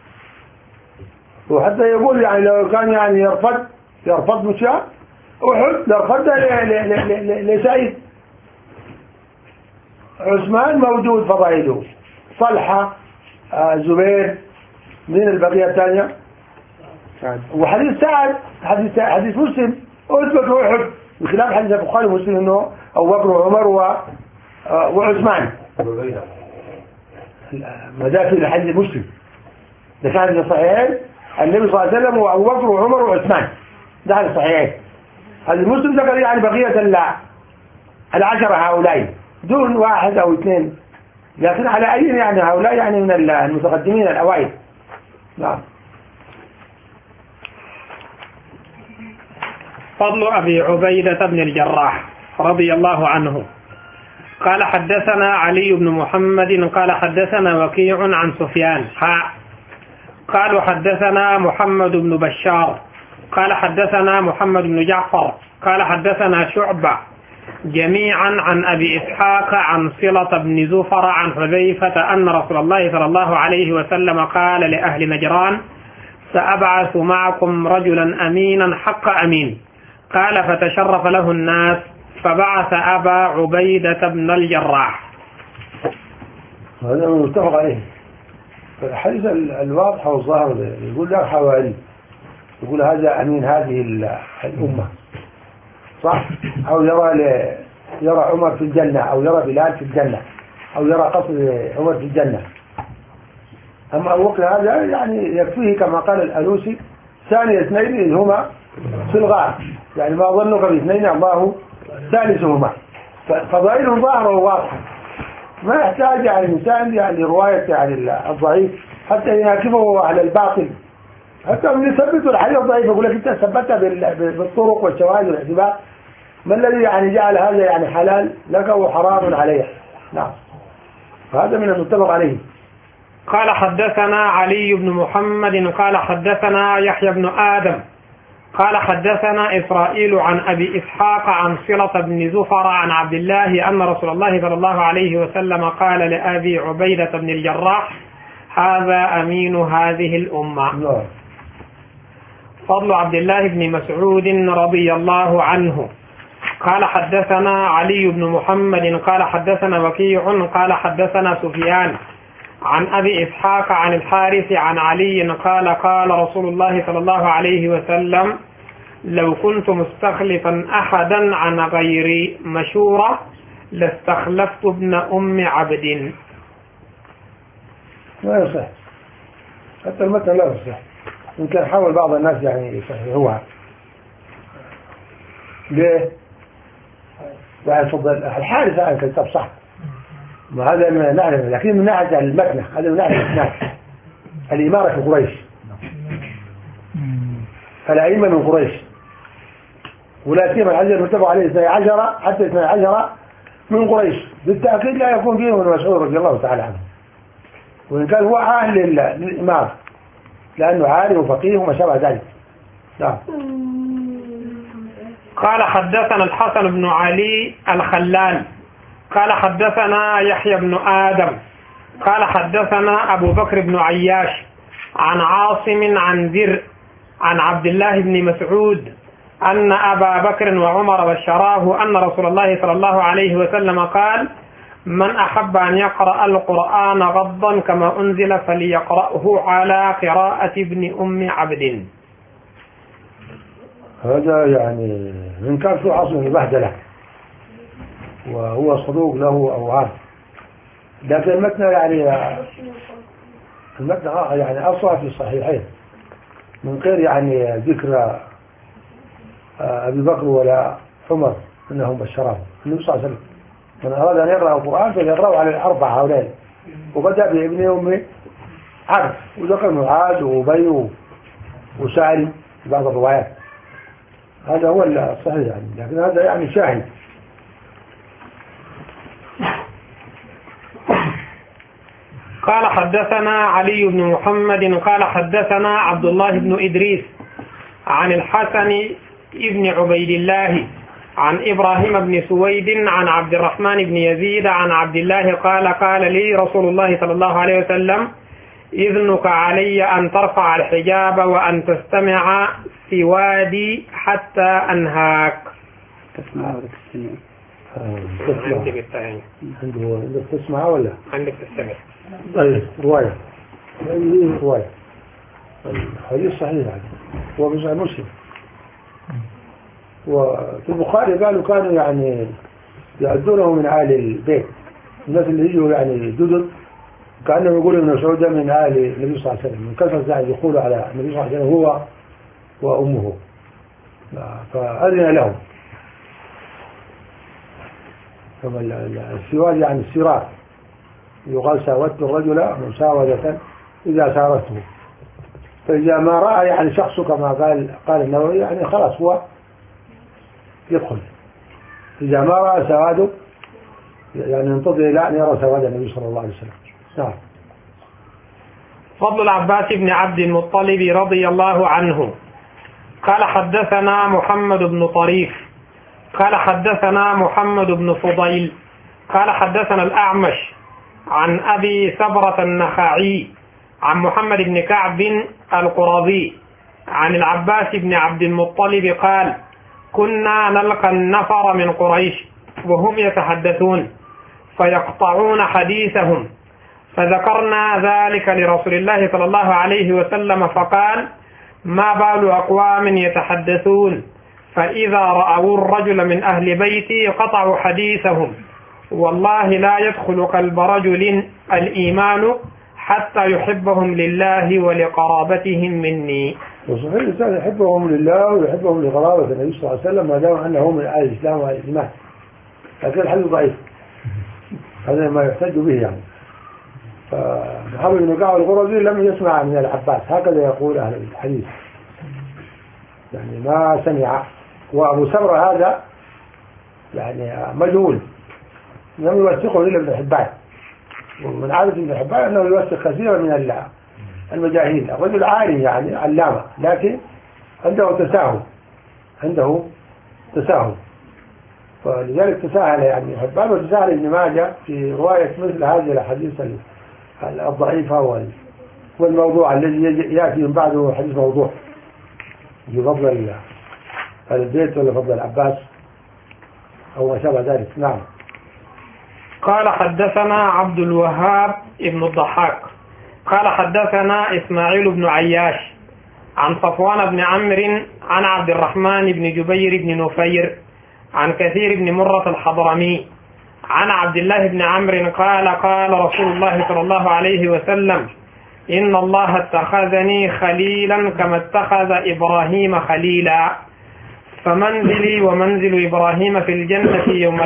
وحتى يقول يعني لو كان يعني يرفض مشاء احد لرفض لسعيد. عثمان موجود فضائله، طلحة، زبير، من البقية الثانية سعد. وحديث سعد حديث مسلم اثبت احد بخلاف حديث البخاري ومسلم انه ابو بكر وعمر وعثمان مداخل الحديث مسلم. ده كان في الصحيحين النبي صلى الله عليه وسلم وابو بكر وعمر وعثمان، ده في الصحيحين. هذا المسلم ذكر يعني بقية العشرة هؤلاء دون واحد او اثنين، لكن على اي يعني هؤلاء يعني من المتقدمين الاوائل. نعم. فضل أبي عبيدة بن الجراح رضي الله عنه قال حدثنا علي بن محمد قال حدثنا وكيع عن سفيان قالوا حدثنا محمد بن بشار قال حدثنا محمد بن جعفر قال حدثنا شعبة جميعا عن أبي إسحاق عن صلة بن زفر عن حذيفة أن رسول الله صلى الله عليه وسلم قال لأهل نجران سأبعث معكم رجلا أمينا حق أمين، قال فتشرف له الناس فبعث أبا عبيدة بن الجراح. هذا متفق عليه. الحديث الواضح والظاهر يقول له حوالي، يقول هذا أمين هذه الأمة، صح؟ أو يرى عمر في الجنة، أو يرى بلال في الجنة، أو يرى قصر عمر في الجنة. أما أبو بكر هذا يعني يكفيه كما قال الألوسي ثاني اثنين إذ هما في الغار، يعني ما ظنك باثنين الله ثالثهما. فضائله ظاهرة وواضحة، ما يحتاج يعني الإنسان يعني رواية يعني الضعيف حتى يناكبه على الباطل، حتى من يثبتوا الحديث الضعيف يقول لك أنت ثبتها بالطرق والشواهد والاعتبار، ما الذي يعني جعل هذا يعني حلال لك وحرام عليه. نعم. هذا من المتفق عليه. قال حدثنا علي بن محمد قال حدثنا يحيى بن آدم قال حدثنا إسرائيل عن أبي إسحاق عن صلة بن زفر عن عبد الله أن رسول الله صلى الله عليه وسلم قال لأبي عبيدة بن الجراح هذا أمين هذه الأمة. فضل عبد الله بن مسعود رضي الله عنه. قال حدثنا علي بن محمد قال حدثنا وكيع قال حدثنا سفيان عن أبي إسحاق عن الحارث عن علي قال قال رسول الله صلى الله عليه وسلم: لو كنت مستخلفا أحدا عن غير مشورة لاستخلفت ابن أم عبد. ما يصح، حتى المتن لا يصح، إن كان حاول بعض الناس يعني يصححوها. ليه؟ يعني فضل الحارث عن كتاب صح، وهذا من نعلم، لكن من ناحية المتن هذا من ناحية الإسناد. الإمارة في قريش، الأئمة من قريش، ولا سيما الحديث المتفق عليه 12 حتى 12 من قريش، بالتأكيد لا يكون فيهم ابن مسعود رضي الله تعالى عنه، وإن كان هو أهل للإمارة لأنه عالم وفقيه وما شابه ذلك. نعم. قال حدثنا الحسن بن علي الخلال قال حدثنا يحيى بن آدم قال حدثنا أبو بكر بن عياش عن عاصم عن ذر عن عبد الله بن مسعود أن أبا بكر وعمر بشراه أن رسول الله صلى الله عليه وسلم قال: من أحب أن يقرأ القرآن غضا كما أنزل فليقرأه على قراءة ابن أم عبد. هذا يعني من كان في عاصم البهدلة وهو صدوق له أوهام، لكن المتن يعني أصلا في الصحيحين من غير يعني ذكر أبي بكر ولا عمر أنهم بشراه. النبي صلى الله عليه وسلم من أراد أن يقرأ القرآن فليقرأه على الأربعة هؤلاء، وبدأ بابن أم عبد وذكر معاذ وأبي وسالم في بعض الروايات. هذا هو الصحيح يعني، لكن هذا يعني شاهد. قال حدثنا علي بن محمد قال حدثنا عبد الله بن إدريس عن الحسن ابن عبيد الله عن إبراهيم بن سويد عن عبد الرحمن بن يزيد عن عبد الله قال: قال لي رسول الله صلى الله عليه وسلم: إذنك علي أن ترفع الحجاب وأن تستمع سوادي حتى أنهاك. تسمع ولا تستمع؟ عندك التاني. عندك تسمع ولا؟ عندك تستمع. طيب رواية الحديث صحيح يعني، هو مش مسلم. وفي البخاري قالوا كانوا يعني يعدونه من آل البيت، الناس اللي يجوا يعني جدد كأنهم يقولوا ابن مسعود من آل النبي صلى الله عليه وسلم، من كثرة يعني يقولوا على النبي صلى الله عليه وسلم هو وأمه، فأذن لهم. كما السواد يعني السراء، يقال ساودت الرجل مساودة إذا سارته، فإذا ما رأى يعني شخص كما قال النووي يعني خلاص هو يدخل. إذا ما رأى سواده يعني ينتظر إلى أن يرى سواد النبي صلى الله عليه وسلم. نعم. فضل العباس بن عبد المطلب رضي الله عنه قال حدثنا محمد بن طريف قال حدثنا محمد بن فضيل قال حدثنا الأعمش عن أبي سبرة النخعي عن محمد بن كعب القرظي عن العباس بن عبد المطلب قال: كنا نلقى النفر من قريش وهم يتحدثون فيقطعون حديثهم، فذكرنا ذلك لرسول الله صلى الله عليه وسلم فقال: ما بال أقوام يتحدثون فإذا رأوا الرجل من أهل بيتي قطعوا حديثهم، والله لا يدخل قلب رجل الإيمان حتى يحبهم لله ولقرابتهم مني. وصحيح الإنسان يحبهم لله ويحبهم لقرابة النبي صلى الله عليه وسلم ما دام أنهم من أهل الإسلام والإيمان، لكن الحديث ضعيف، هذا ما يحتج به يعني. فمحمد بن كعب القرظي لم يسمع من العباس، هكذا يقول أهل الحديث، يعني ما سمع. وأبو سبرة هذا يعني مجهول، لم يوثقه إلا ابن حبان، ومن عادة ابن حبان أنه يوثق كثيرا من المجاهيل. الرجل عالم يعني علامة، لكن عنده تساهل، فلذلك تساهل يعني حبان وتساهل ابن ماجه في رواية مثل هذه الأحاديث الضعيفة والموضوع الذي يأتي من بعده حديث موضوع. في فضل أهل البيت ولا فضل العباس أو ما شابه ذلك. نعم. قال حدثنا عبد الوهاب ابن الضحاك قال حدثنا إسماعيل بن عياش عن صفوان بن عمرو عن عبد الرحمن بن جبير بن نفير عن كثير بن مرة الحضرمي عن عبد الله بن عمرو قال قال رسول الله صلى الله عليه وسلم إن الله اتخذني خليلا كما اتخذ إبراهيم خليلا فمنزلي ومنزل إبراهيم في الجنة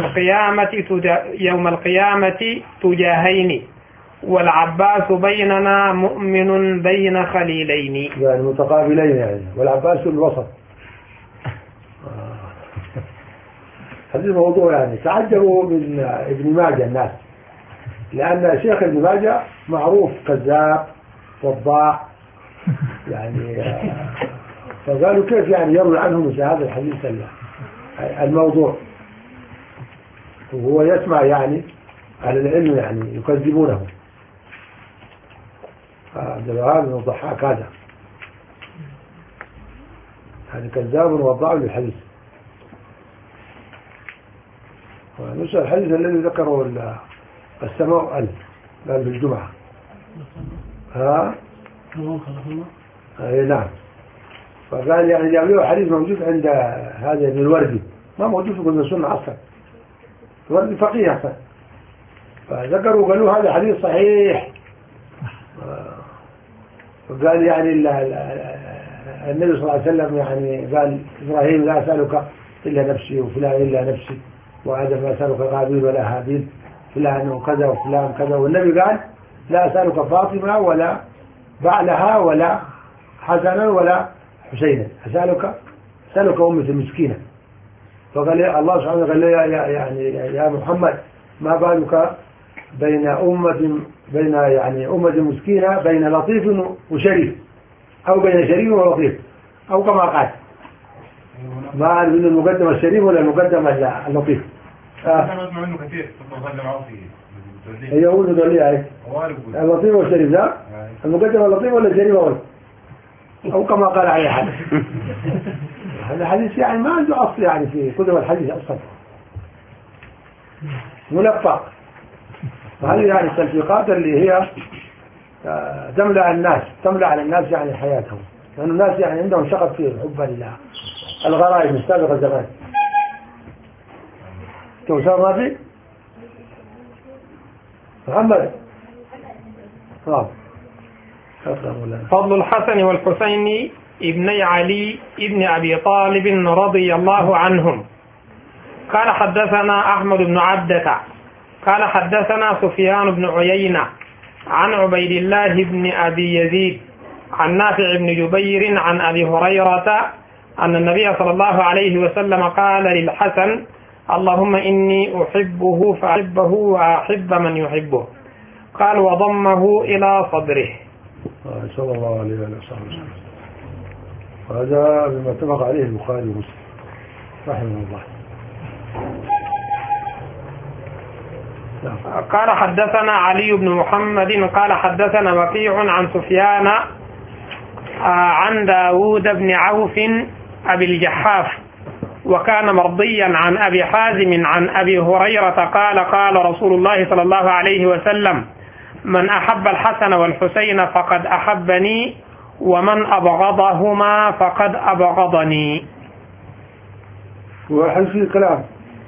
يوم القيامة تجاهين والعباس بيننا مؤمن بين خليلين يعني متقابلين يعني والعباس في الوسط. هذا الموضوع يعني تعجبوا من ابن ماجه الناس لأن شيخ ابن ماجه معروف كذاب وضاع يعني فقالوا كيف يعني يروي عنه مثل هذا الحديث الموضوع وهو يسمع يعني أهل العلم يعني يكذبونه. عبد الوهاب بن الضحاك هذا كذاب وضاع للحديث. ونسأل الحديث الذي ذكره السماء قال بالجمعة نعم. فقال يعني جابوا حديث موجود عند هذا ابن الوردي ما موجود في كل السنة أصلا. الوردي فقيه أصلا فذكروا قالوا هذا حديث صحيح. وقال يعني النبي صلى الله عليه وسلم يعني قال إبراهيم لا أسألك إلا نفسي وفلان إلا نفسي وآدم لا أسألك قابيل ولا هابيل فلان وكذا وفلان كذا. والنبي قال لا أسألك فاطمة ولا بعلها ولا حسنا ولا حسينا أسألك أمة المسكينة. فقال الله سبحانه وتعالى قال يعني يا محمد ما بالك بين أمة مسكينة بين لطيف وشريف أو بين شريف ولطيف أو كما قال ما أعرف إنه المقدم الشريف ولا المقدم اللطيف. هي أقول له لي اللطيف والشريف لا المقدم اللطيف ولا الشريف أو كما قال عليه حد. هذا حديث يعني ما عنده أصل يعني في كتب الحديث أصلا ملفق. وهذه يعني التلفيقات اللي هي تملأ على الناس يعني حياتهم لأن الناس يعني عندهم شغف في حب الغرائب من سابق الزمان. توسار ما في محمد فضل الحسن والحسين ابني علي ابن أبي طالب رضي الله عنهم. قال حدثنا أحمد بن عبدة قال حدثنا سفيان بن عيينة عن عبيد الله بن أبي يزيد عن نافع بن جبير عن أبي هريرة أن النبي صلى الله عليه وسلم قال للحسن اللهم إني أحبه فأحبه وأحب من يحبه. قال وضمه إلى صدره. صلى الله عليه وسلم. هذا بما اتفق عليه البخاري ومسلم رحمه الله. قال حدثنا علي بن محمد قال حدثنا وكيع عن سفيان عن داود بن عوف أبي الجحاف وكان مرضيا عن أبي حازم عن أبي هريرة قال قال رسول الله صلى الله عليه وسلم من أحب الحسن والحسين فقد أحبني ومن أبغضهما فقد أبغضني. وحل فيه كلام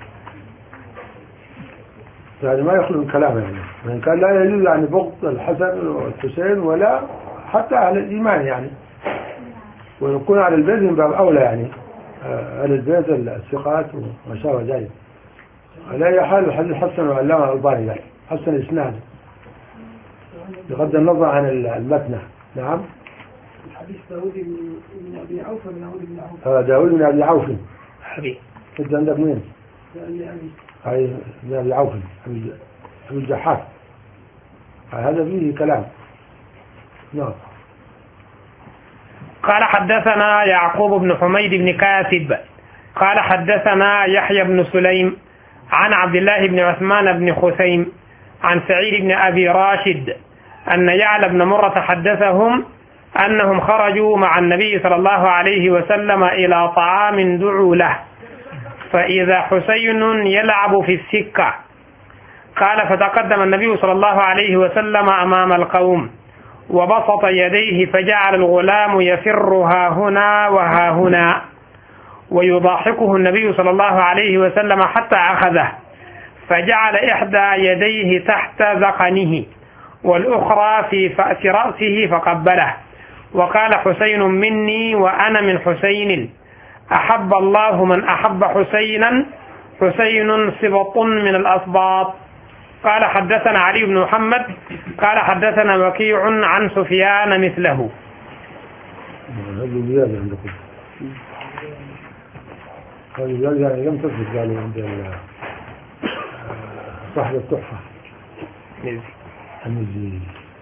يعني ما يخلو من كلام يعني كان لا يجوز يعني بغض الحسن والحسين ولا حتى أهل الإيمان يعني ويكون على البيت من باب أولى يعني أهل البيت الثقات وما شابه ذلك. على أي حال الحديث حسن وعلامة الألباني يعني حسن الإسناد بغض النظر عن المتن. نعم. الحديث داود بن أبي عوف ولا داود بن عوف؟ داود بن أبي عوف حبيب. أنت عندك مين؟ هاي بن أبي عوف أبي الجحاف هذا فيه كلام. نعم. قال حدثنا يعقوب بن حميد بن كاتب قال حدثنا يحيى بن سليم عن عبد الله بن عثمان بن خثيم عن سعيد بن أبي راشد أن يعلى بن مرة حدثهم أنهم خرجوا مع النبي صلى الله عليه وسلم إلى طعام دعوا له، فإذا حسين يلعب في السكة. قال فتقدم النبي صلى الله عليه وسلم أمام القوم وبسط يديه، فجعل الغلام يفر ها هنا وها هنا، ويضاحكه النبي صلى الله عليه وسلم حتى أخذه، فجعل إحدى يديه تحت ذقنه والأخرى في فأس رأسه فقبله، وقال حسين مني وأنا من حسين، أحب الله من أحب حسينا، حسين سبط من الأسباط. قال حدثنا علي بن محمد قال حدثنا وكيع عن سفيان مثله. هذه زيادة عندكم، هذه زيادة يعني لم تثبت قالوا عند صاحب التحفة المزي.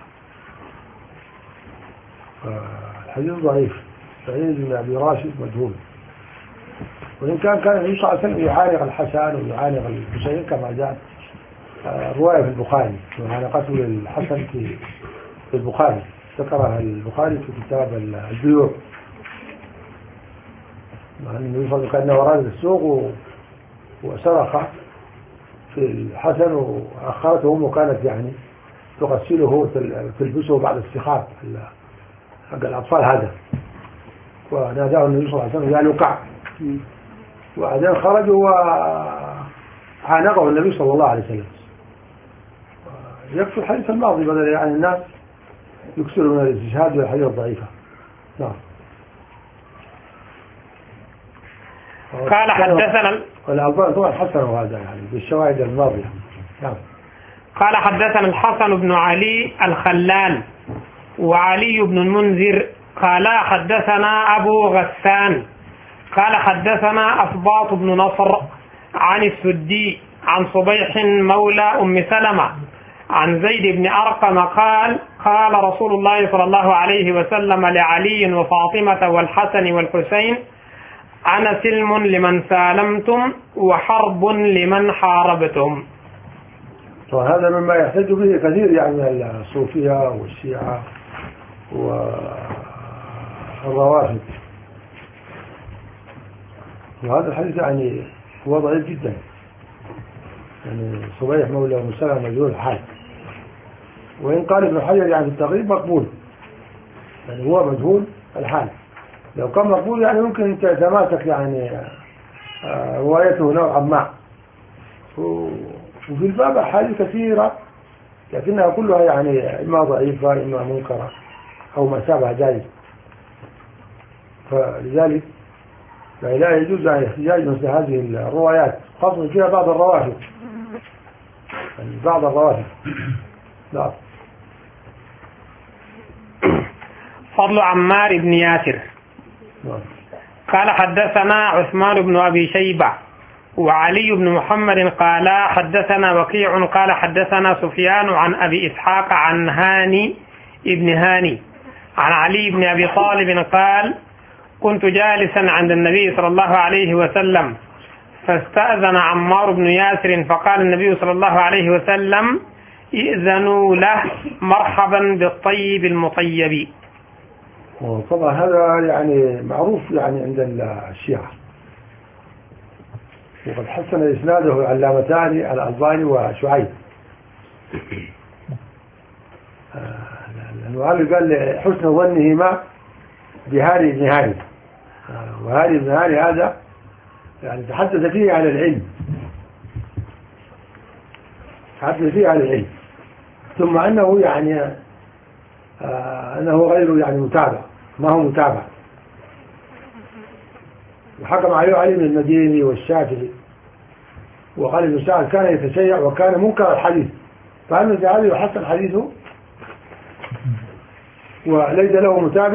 الحديث ضعيف، سعيد بن أبي راشد مجهول، وإن كان النبي صلى الله عليه وسلم يعانق الحسن ويعانق الحسين كما جاء رواية في البخاري، معانقته للحسن في البخاري، ذكرها البخاري في كتاب البيوع، مع أن النبي صلى الله عليه وسلم كان وراد السوق وصرخ في الحسن وأخرته أمه كانت يعني تغسله تلبسه بعد السخاط حق الأطفال هذا، وناداه النبي صلى الله عليه وسلم يا لقع، وبعدين خرجوا وعانقه النبي صلى الله عليه وسلم. يكفي الحديث الماضي بدل يعني الناس يكسروا من الاستشهاد والحديث الضعيفة. نعم. قال حدثنا والألباني طبعا حسنه هذا يعني بالشواهد الماضية. نعم. قال حدثنا الحسن بن علي الخلال وعلي بن المنذر قال حدثنا أبو غسان قال حدثنا أصباط بن نصر عن السدي عن صبيح مولى أم سلمة عن زيد بن أرقم قال قال رسول الله صلى الله عليه وسلم لعلي وفاطمة والحسن والحسين أنا سلم لمن سالمتم وحرب لمن حاربتم. وهذا مما يحتج به كثير يعني من الصوفية والشيعة والروافض، وهذا الحديث يعني هو ضعيف جدا، يعني صبيح مولى أم سلمة مجهول الحال، وإن قال ابن حجر يعني في التقريب مقبول، يعني هو مجهول الحال، لو كان مقبول يعني ممكن تتماسك يعني روايته نوعا ما. وفي الباب أحاديث كثيرة لكنها كلها يعني إما ضعيفة إما منكرة أو ما شابه ذلك، فلذلك لا يجوز يعني احتجاج مثل هذه الروايات، خاصة فيها بعض الروافض، يعني بعض الروافض. لا. فضل عمار بن ياسر قال حدثنا عثمان بن أبي شيبة وعلي بن محمد قال حدثنا وكيع قال حدثنا سفيان عن أبي إسحاق عن هاني ابن هاني عن علي بن أبي طالب قال كنت جالسا عند النبي صلى الله عليه وسلم فاستأذن عمار بن ياسر فقال النبي صلى الله عليه وسلم ائذنوا له مرحبا بالطيب المطيب. طبعا هذا يعني معروف يعني عند الشيعة، وقد حسن إسناده العلامتان الألباني وشعيب، المؤلف قال حسن ظنهما بهاني بن هاني، وهاني بن هاني هذا يعني تحدث فيه عن العلم، ثم أنه يعني أنه غير يعني متابع، ما هو متابع، وحكم عليه علي بن المديني والشافعي، وقال ابن سعد كان يتشيع وكان منكر الحديث، فهل الذهبي يحسن حديثه وليس له متابع؟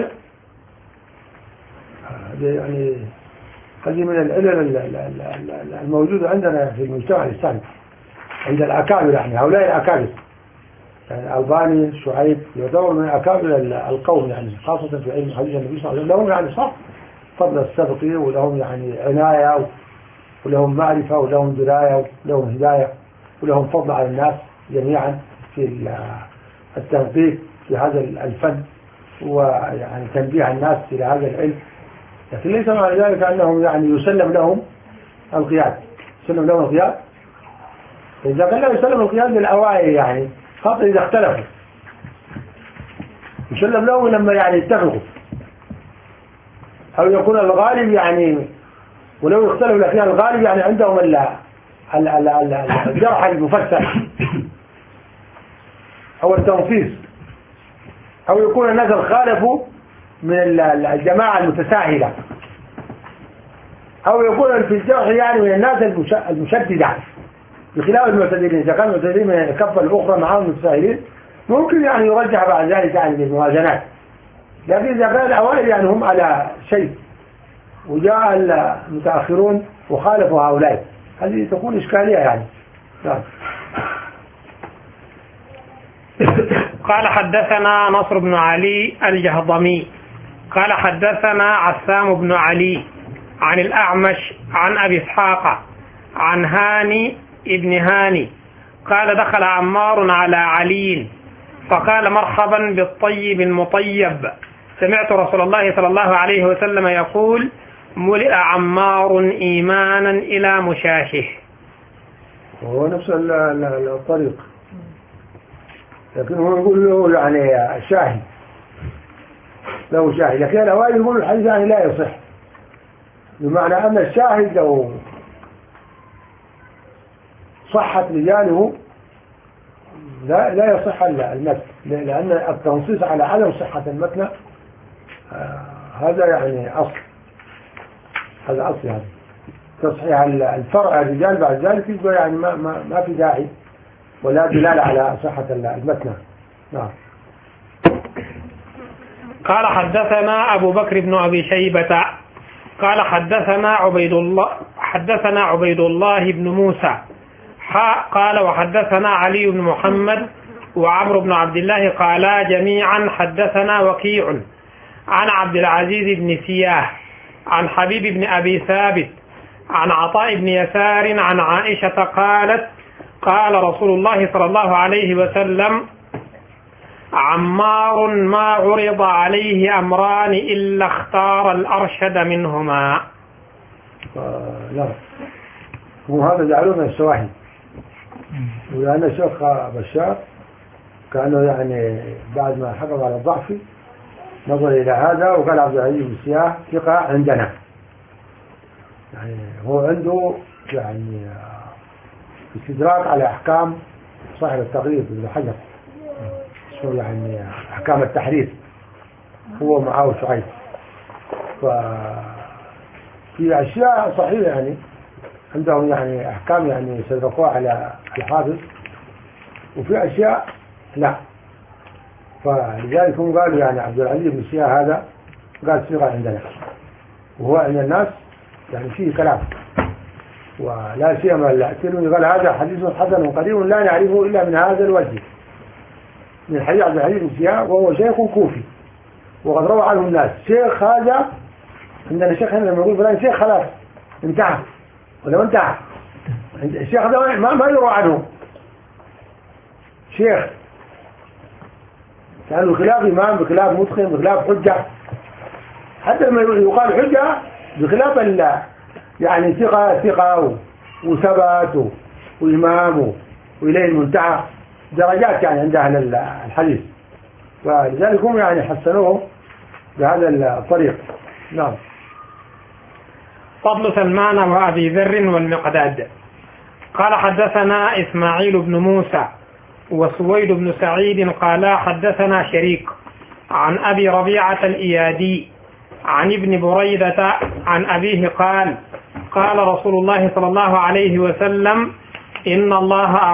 يعني هذه من العلل الموجودة عندنا في المجتمع الإسلامي عند الأكابر، يعني هؤلاء الأكابر يعني الألباني شعيب يعتبر من أكابر القوم، يعني خاصة في علم حديث النبي صلى الله عليه وسلم، لهم يعني صح فضل السبق، ولهم يعني عناية، ولهم معرفة، ولهم دراية، ولهم هداية، ولهم فضل على الناس جميعا في التنقيق في هذا الفن، ويعني تنبيه الناس إلى هذا العلم، لكن ليس معنى ذلك أنهم يعني يسلم لهم القياد. يسلم لهم القياد، إذا كان لا يسلم القياد للأوائل يعني خاطر إذا اختلفوا، يسلم لهم لما يعني يتفقوا، أو يكون الغالب يعني، ولو يختلف لكن الغالب يعني عندهم الجرح المفسر أو التنصيص، أو يكون الناس الخالفوا من الجماعة المتساهلة، أو يكون في الجرح يعني من الناس المشددة بخلاف المعتدلين. إذا كانوا المعتدلين من الكفة الأخرى معهم المتساهلين ممكن يعني يرجح بعد ذلك يعني بالموازنات، لكن إذا كان الأوائل يعني هم على شيء وجاء المتأخرون وخالفوا هؤلاء، هذه تكون إشكالية يعني. قال حدثنا نصر بن علي الجهضمي قال حدثنا عسام بن علي عن الأعمش عن أبي إسحاق عن هاني ابن هاني قال دخل عمار على علي فقال مرحبا بالطيب المطيب، سمعت رسول الله صلى الله عليه وسلم يقول ملئ عمار إيمانا إلى مشاشه. وهو نفس الطريق، لكن هو يقول له يعني شاهد، له شاهد، لكن الأوائل يقول الحديث يعني لا يصح، بمعنى أن الشاهد لو صحت رجاله لا يصح المتن، لأن التنصيص على عدم صحة المتن هذا يعني أصل، هذا أصل يعني تصحيح الفرع الرجال بعد ذلك يبقى يعني ما في داعي ولا دلالة على صحة المتن. نعم. قال حدثنا أبو بكر بن أبي شيبة قال حدثنا عبيد الله بن موسى قال وحدثنا علي بن محمد وعمرو بن عبد الله قالا جميعا حدثنا وكيع عن عبد العزيز بن سياه عن حبيب بن أبي ثابت عن عطاء بن يسار عن عائشة قالت قال رسول الله صلى الله عليه وسلم عمار ما عرض عليه أمران إلا اختار الأرشد منهما. لا، وهذا جعلوه من الشواهد، ولأن الشيخ بشار كانوا يعني بعد ما حكم على الضعف نظر إلى هذا وقال عبد العزيز بن سياه ثقة عندنا، يعني هو عنده يعني استدراك على أحكام صاحب التقريب ابن حجر، يعني أحكام التحرير، هو معاه شعيب، ففي أشياء صحيحة يعني عندهم يعني أحكام يعني يستدركوها على الحافظ، وفي أشياء لا، فلذلك هم قالوا يعني عبد العزيز بن سياه هذا قال صيغة عندنا، وهو عند الناس يعني فيه كلام، ولا سيما الترمذي قال هذا حديث حسن قريب لا نعرفه إلا من هذا الوجه، من حديث عبد العزيز بن سياه، وهو شيخ كوفي وقد روى عنه الناس. شيخ هذا عندنا شيخ هنا لما يقول فلان شيخ خلاص انتهى، ولو انتهى الشيخ هذا ما يروى عنه شيخ، كان بخلاف إمام، بخلاف متقن، بخلاف حجة، حتى لما يقال حجة بخلاف يعني ثقة وثبات وإمام وإليه المنتهى، درجات يعني عند أهل الحديث، ولذلك هم يعني حسنوه بهذا الطريق. نعم. فضل سلمان وأبي ذر والمقداد. قال حدثنا إسماعيل بن موسى وسويد بن سعيد قالا حدثنا شريك عن أبي ربيعة الإيادي عن ابن بريدة عن أبيه قال قال رسول الله صلى الله عليه وسلم إن الله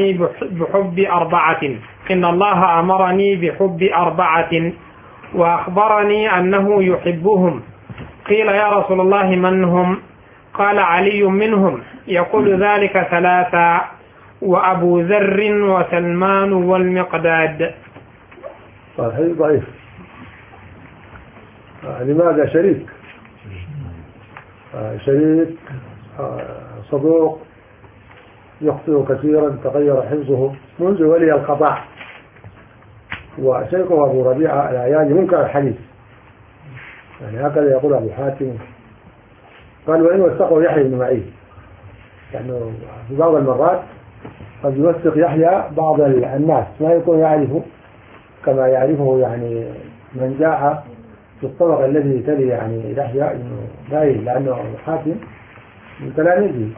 أمرني بحب أربعة وأخبرني أنه يحبهم. قيل يا رسول الله من هم؟ قال علي منهم، يقول ذلك ثلاثا وأبو ذر وسلمان والمقداد. صحيح ضعيف. لماذا؟ شريك صدوق يخطئ كثيرا، تغير حفظه منذ ولي القضاء، وشيخه أبو ربيعة العياني منكر الحديث، يعني هكذا يقول أبو حاتم. قال وإن وثقه يحيى بن معين، يعني في بعض المرات قد يوثق يحيى بعض الناس ما يكون يعرفه كما يعرفه يعني من جاء في الطبق الذي تلي يعني يحيى إنه باين، لأنه أبو حاتم من تلاميذه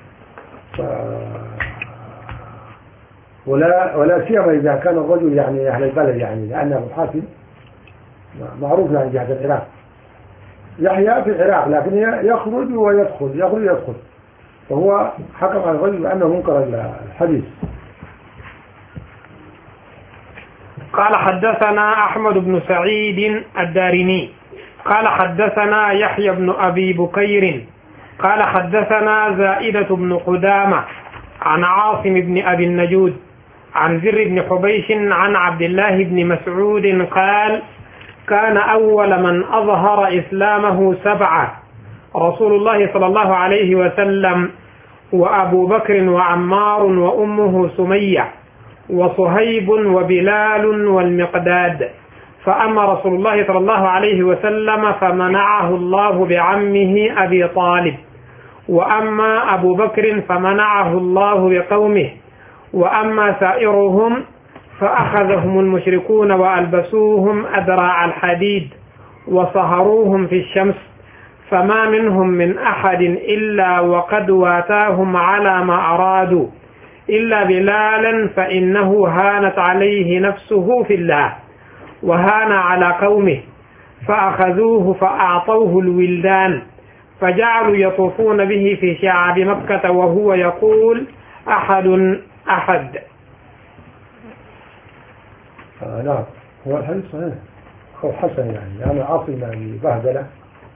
ولا سيما إذا كان الرجل يعني أهل البلد، يعني لأن أبو حاتم معروف يعني جهة العراق، يحيى في العراق لكن يخرج ويدخل يخرج ويدخل، فهو حكم على الرجل بأنه منكر الحديث. قال حدثنا أحمد بن سعيد الدارمي قال حدثنا يحيى بن أبي بكير قال حدثنا زائدة بن قدامة عن عاصم بن أبي النجود عن زر بن حبيش عن عبد الله بن مسعود قال كان أول من أظهر إسلامه 7: رسول الله صلى الله عليه وسلم وأبو بكر وعمار وأمه سمية وصهيب وبلال والمقداد، فأما رسول الله صلى الله عليه وسلم فمنعه الله بعمه أبي طالب، وأما أبو بكر فمنعه الله بقومه، وأما سائرهم فأخذهم المشركون وألبسوهم أدراع الحديد وصهروهم في الشمس، فما منهم من أحد إلا وقد واتاهم على ما أرادوا إلا بلالا، فإنه هانت عليه نفسه في الله وهان على قومه، فأخذوه فأعطوه الولدان فجعلوا يطوفون به في شعاب مكة وهو يقول أحد أحد. نعم، هو الحديث صحيح أو حسن، يعني عاصم يعني بهدلة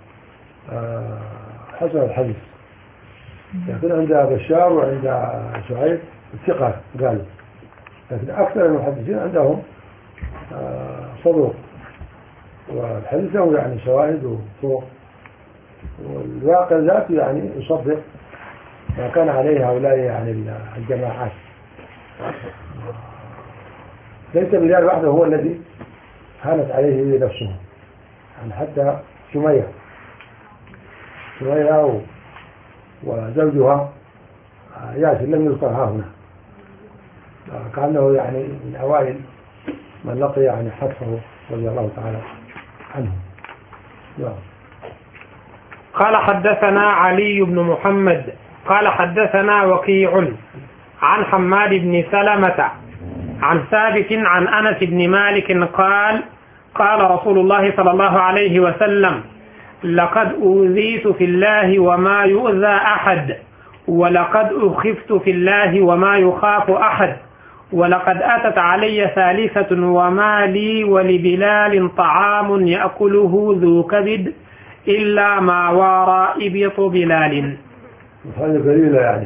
حسن الحديث، لكن عند بشار وعند شعيب الثقة قالوا، لكن أكثر المحدثين عندهم صدوق، والحديث له يعني شواهد وطرق، والواقع ذاته يعني يصدق ما كان عليه هؤلاء يعني الجماعات. ليس بلال وحده هو الذي هانت عليه نفسه، يعني حتى سمية وزوجها ياسر لم يذكرها هنا، كأنه يعني من أوائل من لقي يعني حتفه رضي الله تعالى عنه. قال حدثنا علي بن محمد قال حدثنا وكيع عن حماد بن سلمة عن ثابت عن أنس بن مالك قال قال رسول الله صلى الله عليه وسلم لقد أوذيت في الله وما يؤذى أحد، ولقد أخفت في الله وما يخاف أحد، ولقد أتت علي ثالثة وما لي ولبلال طعام يأكله ذو كبد إلا ما وراء إبط بلال. هذا قليلة يعني،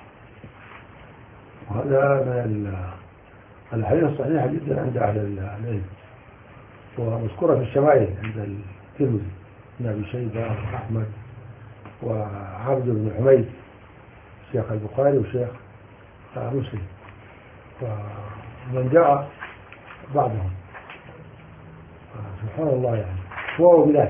وهذا من الحديث الصحيح جدا عند أهل العلم، ومذكورة في الشمائل عند الترمذي بن أبي شيبة وأحمد وعبد بن حميد شيخ البخاري وشيخ مسلم، ومن جاء بعضهم سبحان الله يعني هو بلال،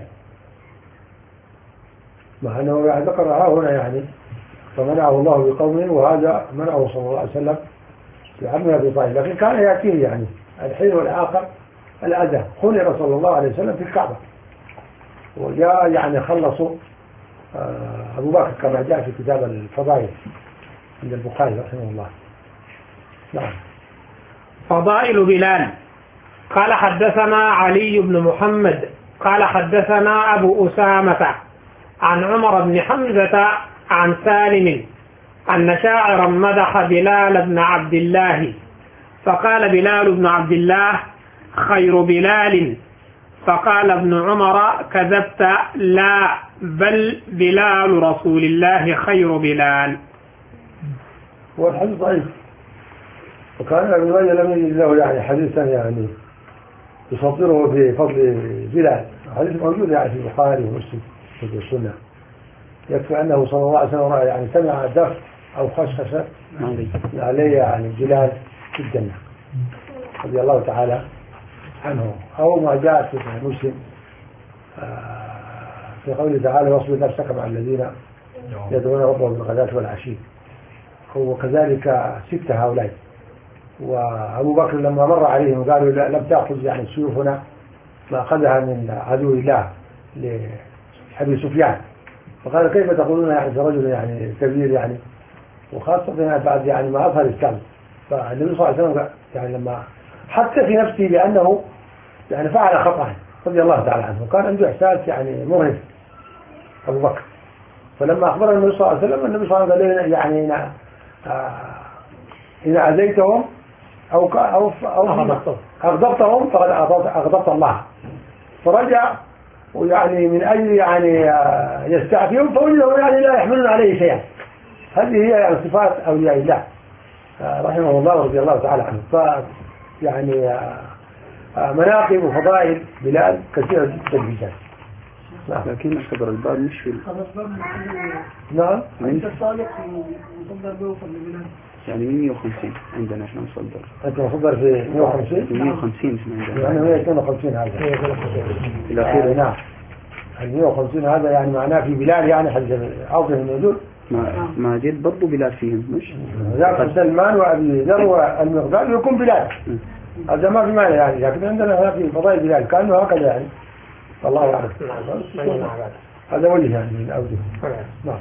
مع أنه ذكرها هنا يعني فمنعه الله بقومه، وهذا منعه صلى الله عليه وسلم بعمه أبي طالب، لكن كان يأتيه يعني الحين والآخر الأذى، خلق صلى الله عليه وسلم في الكعبة، وجاء يعني خلصوا أبو بكر كما جاء في كتاب الفضائل عند البخاري رحمه الله. نعم. فضائل بلال. قال حدثنا علي بن محمد قال حدثنا أبو أسامة عن عمر بن حمزة عن سالم أن شاعرا مدح بلال بن عبد الله، فقال بلال بن عبد الله خير بلال، فقال ابن عمر كذبت، لا بل بلال رسول الله خير بلال. والحديث ضعيف، وكان ابن ماجه لم يجد له يعني حديثا يعني يصدره بفضل بلال، الحديث موجود يعني في البخاري ومسلم في السنة، يكفي أنه صلى الله عليه وسلم يعني سمع دف أو خشخشة عليه يعني بلال في الجنة رضي الله تعالى عنه، أو ما جاء في مسلم في قوله تعالى واصبر نفسك مع الذين يدعون ربهم بالغداة والعشي، وكذلك 6 هؤلاء. وأبو بكر لما مر عليهم قالوا لم تأخذ يعني سيوفنا ما أخذها من عدو الله لأبي سفيان، فقال كيف تقولون يعني في رجل يعني كبير يعني، وخاصة بعد يعني ما أظهر الإسلام. فالنبي صلى الله عليه وسلم يعني لما حتى في نفسه بأنه يعني فعل خطأ رضي الله تعالى عنه، وكان عنده إحساس يعني مرهف أبو بكر. فلما أخبر النبي صلى الله عليه وسلم، النبي صلى الله عليه وسلم قال يعني إن أذيتهم أو أغضبتهم فقد أغضبت الله. فرجع ويعني من أجل يعني يستعفيهم، فوجدوا يعني لا يحملون عليه شيئا. هذه هي يعني صفات أولياء الله رحمه الله ورضي الله تعالى عنه. يعني مناقب وفضائل بلال كثيرة جدا جدا. لكن اعتبر الباب مش في نعم أنت الصالح ومصدر به في البلاد يعني 150 عندنا احنا مصدر. أنت مصدر في 150 150 عندنا يعني 152 هذا الأخير. نعم 150 هذا يعني معناه في بلال يعني حد عظم الموجود. ما جد برضو بلال فيهم مش ذاك سلمان وأبي ذر والمقداد يكون بلال، هذا ما في معنى يعني. لكن عندنا هنا في فضائل بلال كانه هكذا يعني، الله أعلم. هذا وجه يعني من أوجه. نعم.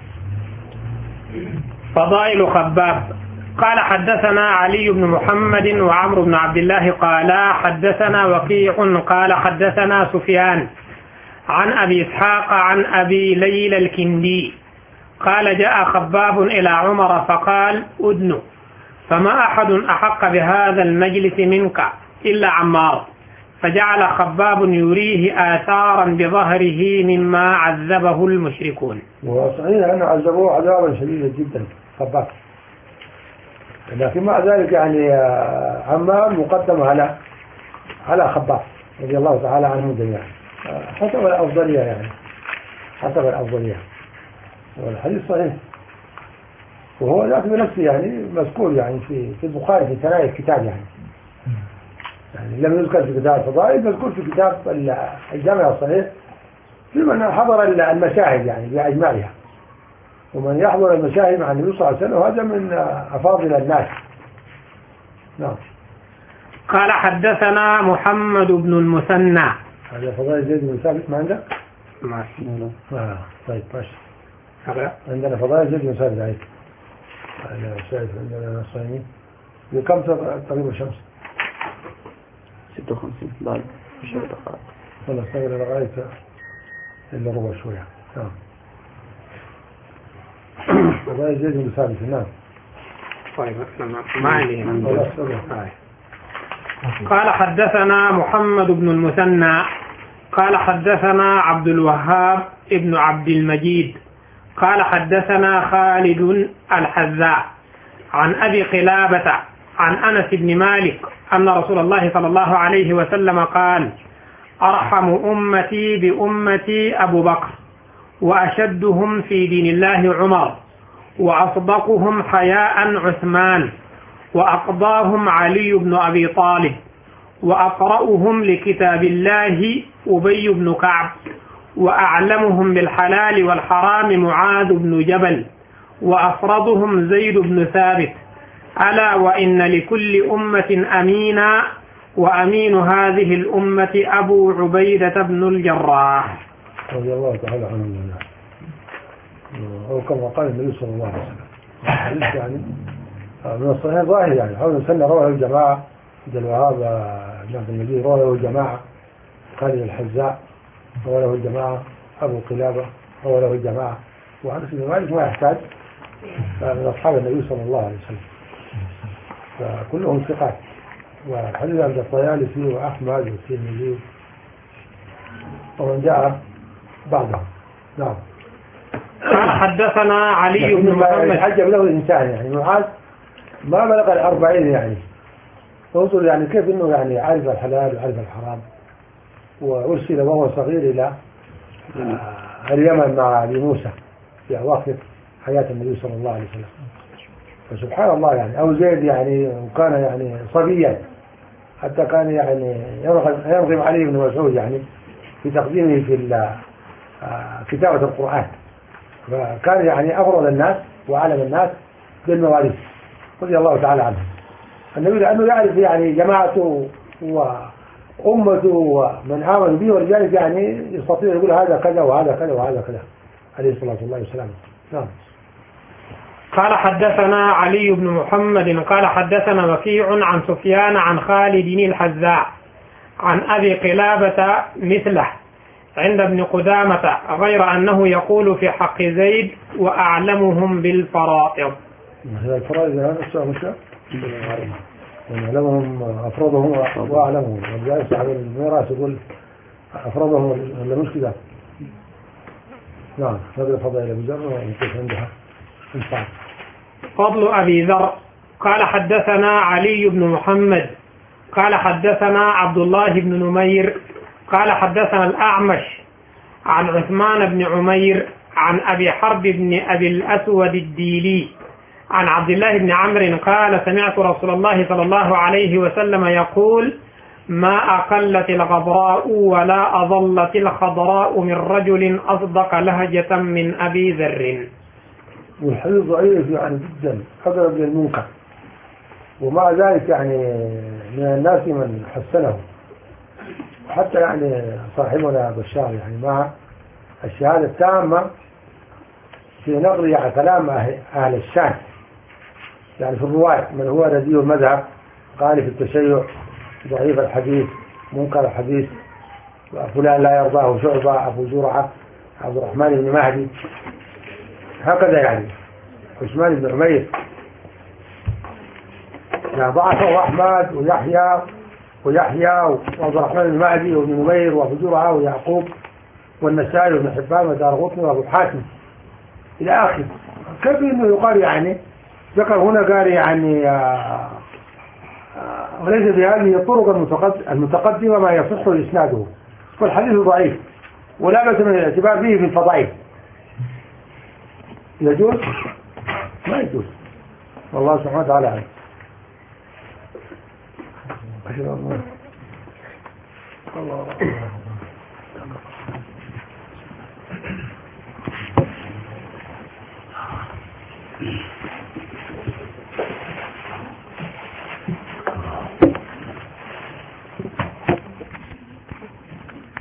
فضائل خباب. قال حدثنا علي بن محمد وعمرو بن عبد الله قال حدثنا وكيع قال حدثنا سفيان عن أبي إسحاق عن أبي ليلى الكندي قال جاء خباب إلى عمر فقال أدن، فما أحد أحق بهذا المجلس منك إلا عمار، فجعل خباب يريه آثارا بظهره مما عذبه المشركون. وصحيح أنه عذبوه عذابا شديدا جدا خباب، لكن مع ذلك يعني عمار مقدم على خباب رضي الله تعالى عنهم جميعا حسب الأفضلية يعني، حسب الأفضلية. والحديث صحيح، وهو ذات بنفسه يعني مذكور يعني في البخاري في ثنايا الكتاب يعني لم يذكر في كتاب الفضائل، مذكور في كتاب الجامع الصحيح في من حضر المشاهد يعني بأجمعها، ومن يحضر المشاهد مع النبي صلى الله عليه وسلم هذا من أفاضل الناس. نعم. قال حدثنا محمد بن المثنى. هذا فضائل زيد بن ثابت ما عندك؟ ما طيب ماشي. عندنا فضائل زيد بن ثابت عليك. أنا شايف عندنا الصيني بكم تغيب الشمس؟ 56 ضايق مش دقائق. والله استغل لغاية إلا ربع شوية. نعم. فضائل زيد بن ثابت. نعم. طيب ما عليه. قال حدثنا محمد بن المثنى قال حدثنا عبد الوهاب ابن عبد المجيد قال حدثنا خالد الحذاء عن أبي قلابة عن أنس بن مالك أن رسول الله صلى الله عليه وسلم قال أرحم أمتي بأمتي أبو بكر، وأشدهم في دين الله عمر، وأصدقهم حياء عثمان، وأقضاهم علي بن أبي طالب، وأقرأهم لكتاب الله أبي بن كعب، وأعلمهم بالحلال والحرام معاذ بن جبل، وأفرضهم زيد بن ثابت. ألا وإن لكل أمة أمينا، وأمين هذه الأمة أبو عبيدة بن الجراح رضي الله تعالى عنه. أو كما قال النبي صلى الله عليه وسلم يعني من الصحيح ظاهر يعني حول سنة رواه الجماعة عبد الوهاب بن عبد المجيد رواه الجماعة، خالد الحذاء رواه الجماعة، أبو قلابة رواه الجماعة، وأنس بن مالك ما يحتاج من أصحاب النبي صلى الله عليه وسلم، فكلهم ثقات. والحديث عند الطيالسي وأحمد والترمذي ومن جاء بعدهم. نعم. حدثنا علي بن محمد. يحجب له الإنسان يعني معاذ ما بلغ 40 يعني، توصل يعني كيف إنه يعني عارف الحلال وعارف الحرام، وأرسل وهو صغير إلى اليمن مع أبي موسى في أواخر حياة النبي صلى الله عليه وسلم. فسبحان الله يعني. أو زيد يعني وكان يعني صبيا حتى كان يعني يرغم علي بن مسعود يعني في تقديمه في كتابة القرآن، فكان يعني أفرض الناس وأعلم الناس بالمواريث رضي الله تعالى عنه. النبي لأنه يعرف يعني جماعته وأمته ومن آمن به، ولذلك يعني يستطيع يقول هذا كذا وهذا كذا وهذا كذا عليه الصلاة والسلام. نعم. قال حدثنا علي بن محمد قال حدثنا وكيع عن سفيان عن خالد الحذاء عن أبي قلابة مثله عند ابن قدامة، غير أنه يقول في حق زيد وأعلمهم بالفرائض. الفرائض هذا الشيء مشكلة أعلمهم أفرادهم وأعلمهم، والجائز صاحب الميراث يقول أفرادهم ولا مشكلة. نعم. هذا فضائل أبي ذر ونكيف عندها انفع. فضل أبي ذر. قال حدثنا علي بن محمد قال حدثنا عبد الله بن نمير قال حدثنا الأعمش عن عثمان بن عمير عن أبي حرب بن أبي الأسود الديلي عن عبد الله بن عمرو قال سمعت رسول الله صلى الله عليه وسلم يقول: ما أقلت الغبراء ولا أظلت الخضراء من رجل أصدق لهجة من أبي ذر. والحديث ضعيف يعني جدا، أقرب للمنكر، ومع ذلك يعني من الناس من حسنه، حتى يعني صاحبنا بشار يعني مع الشهادة التامة في نقل يعني كلام أهل الشام يعني في الرواية، من هو رديء المذهب قال في التشيع ضعيف الحديث منكر الحديث، فلان لا يرضاه شعبة، أبو زرعة، عبد الرحمن بن مهدي، هكذا يعني عثمان بن عمير يعني ضعفه أحمد ويحيى وعبد الرحمن بن مهدي وابن نمير وابو زرعة ويعقوب والنسائي وابن حبان ودارقطني وابو حاتم إلى آخر. كيف إنه يقال يعني ذكر هنا قال يعني وليس بهذه الطرق المتقدمة ما يصح إسناده، والحديث ضعيف ولا بأس من الاعتبار به في الفضائل. يجوز؟ ما يجوز، والله سبحانه وتعالى عنه. الله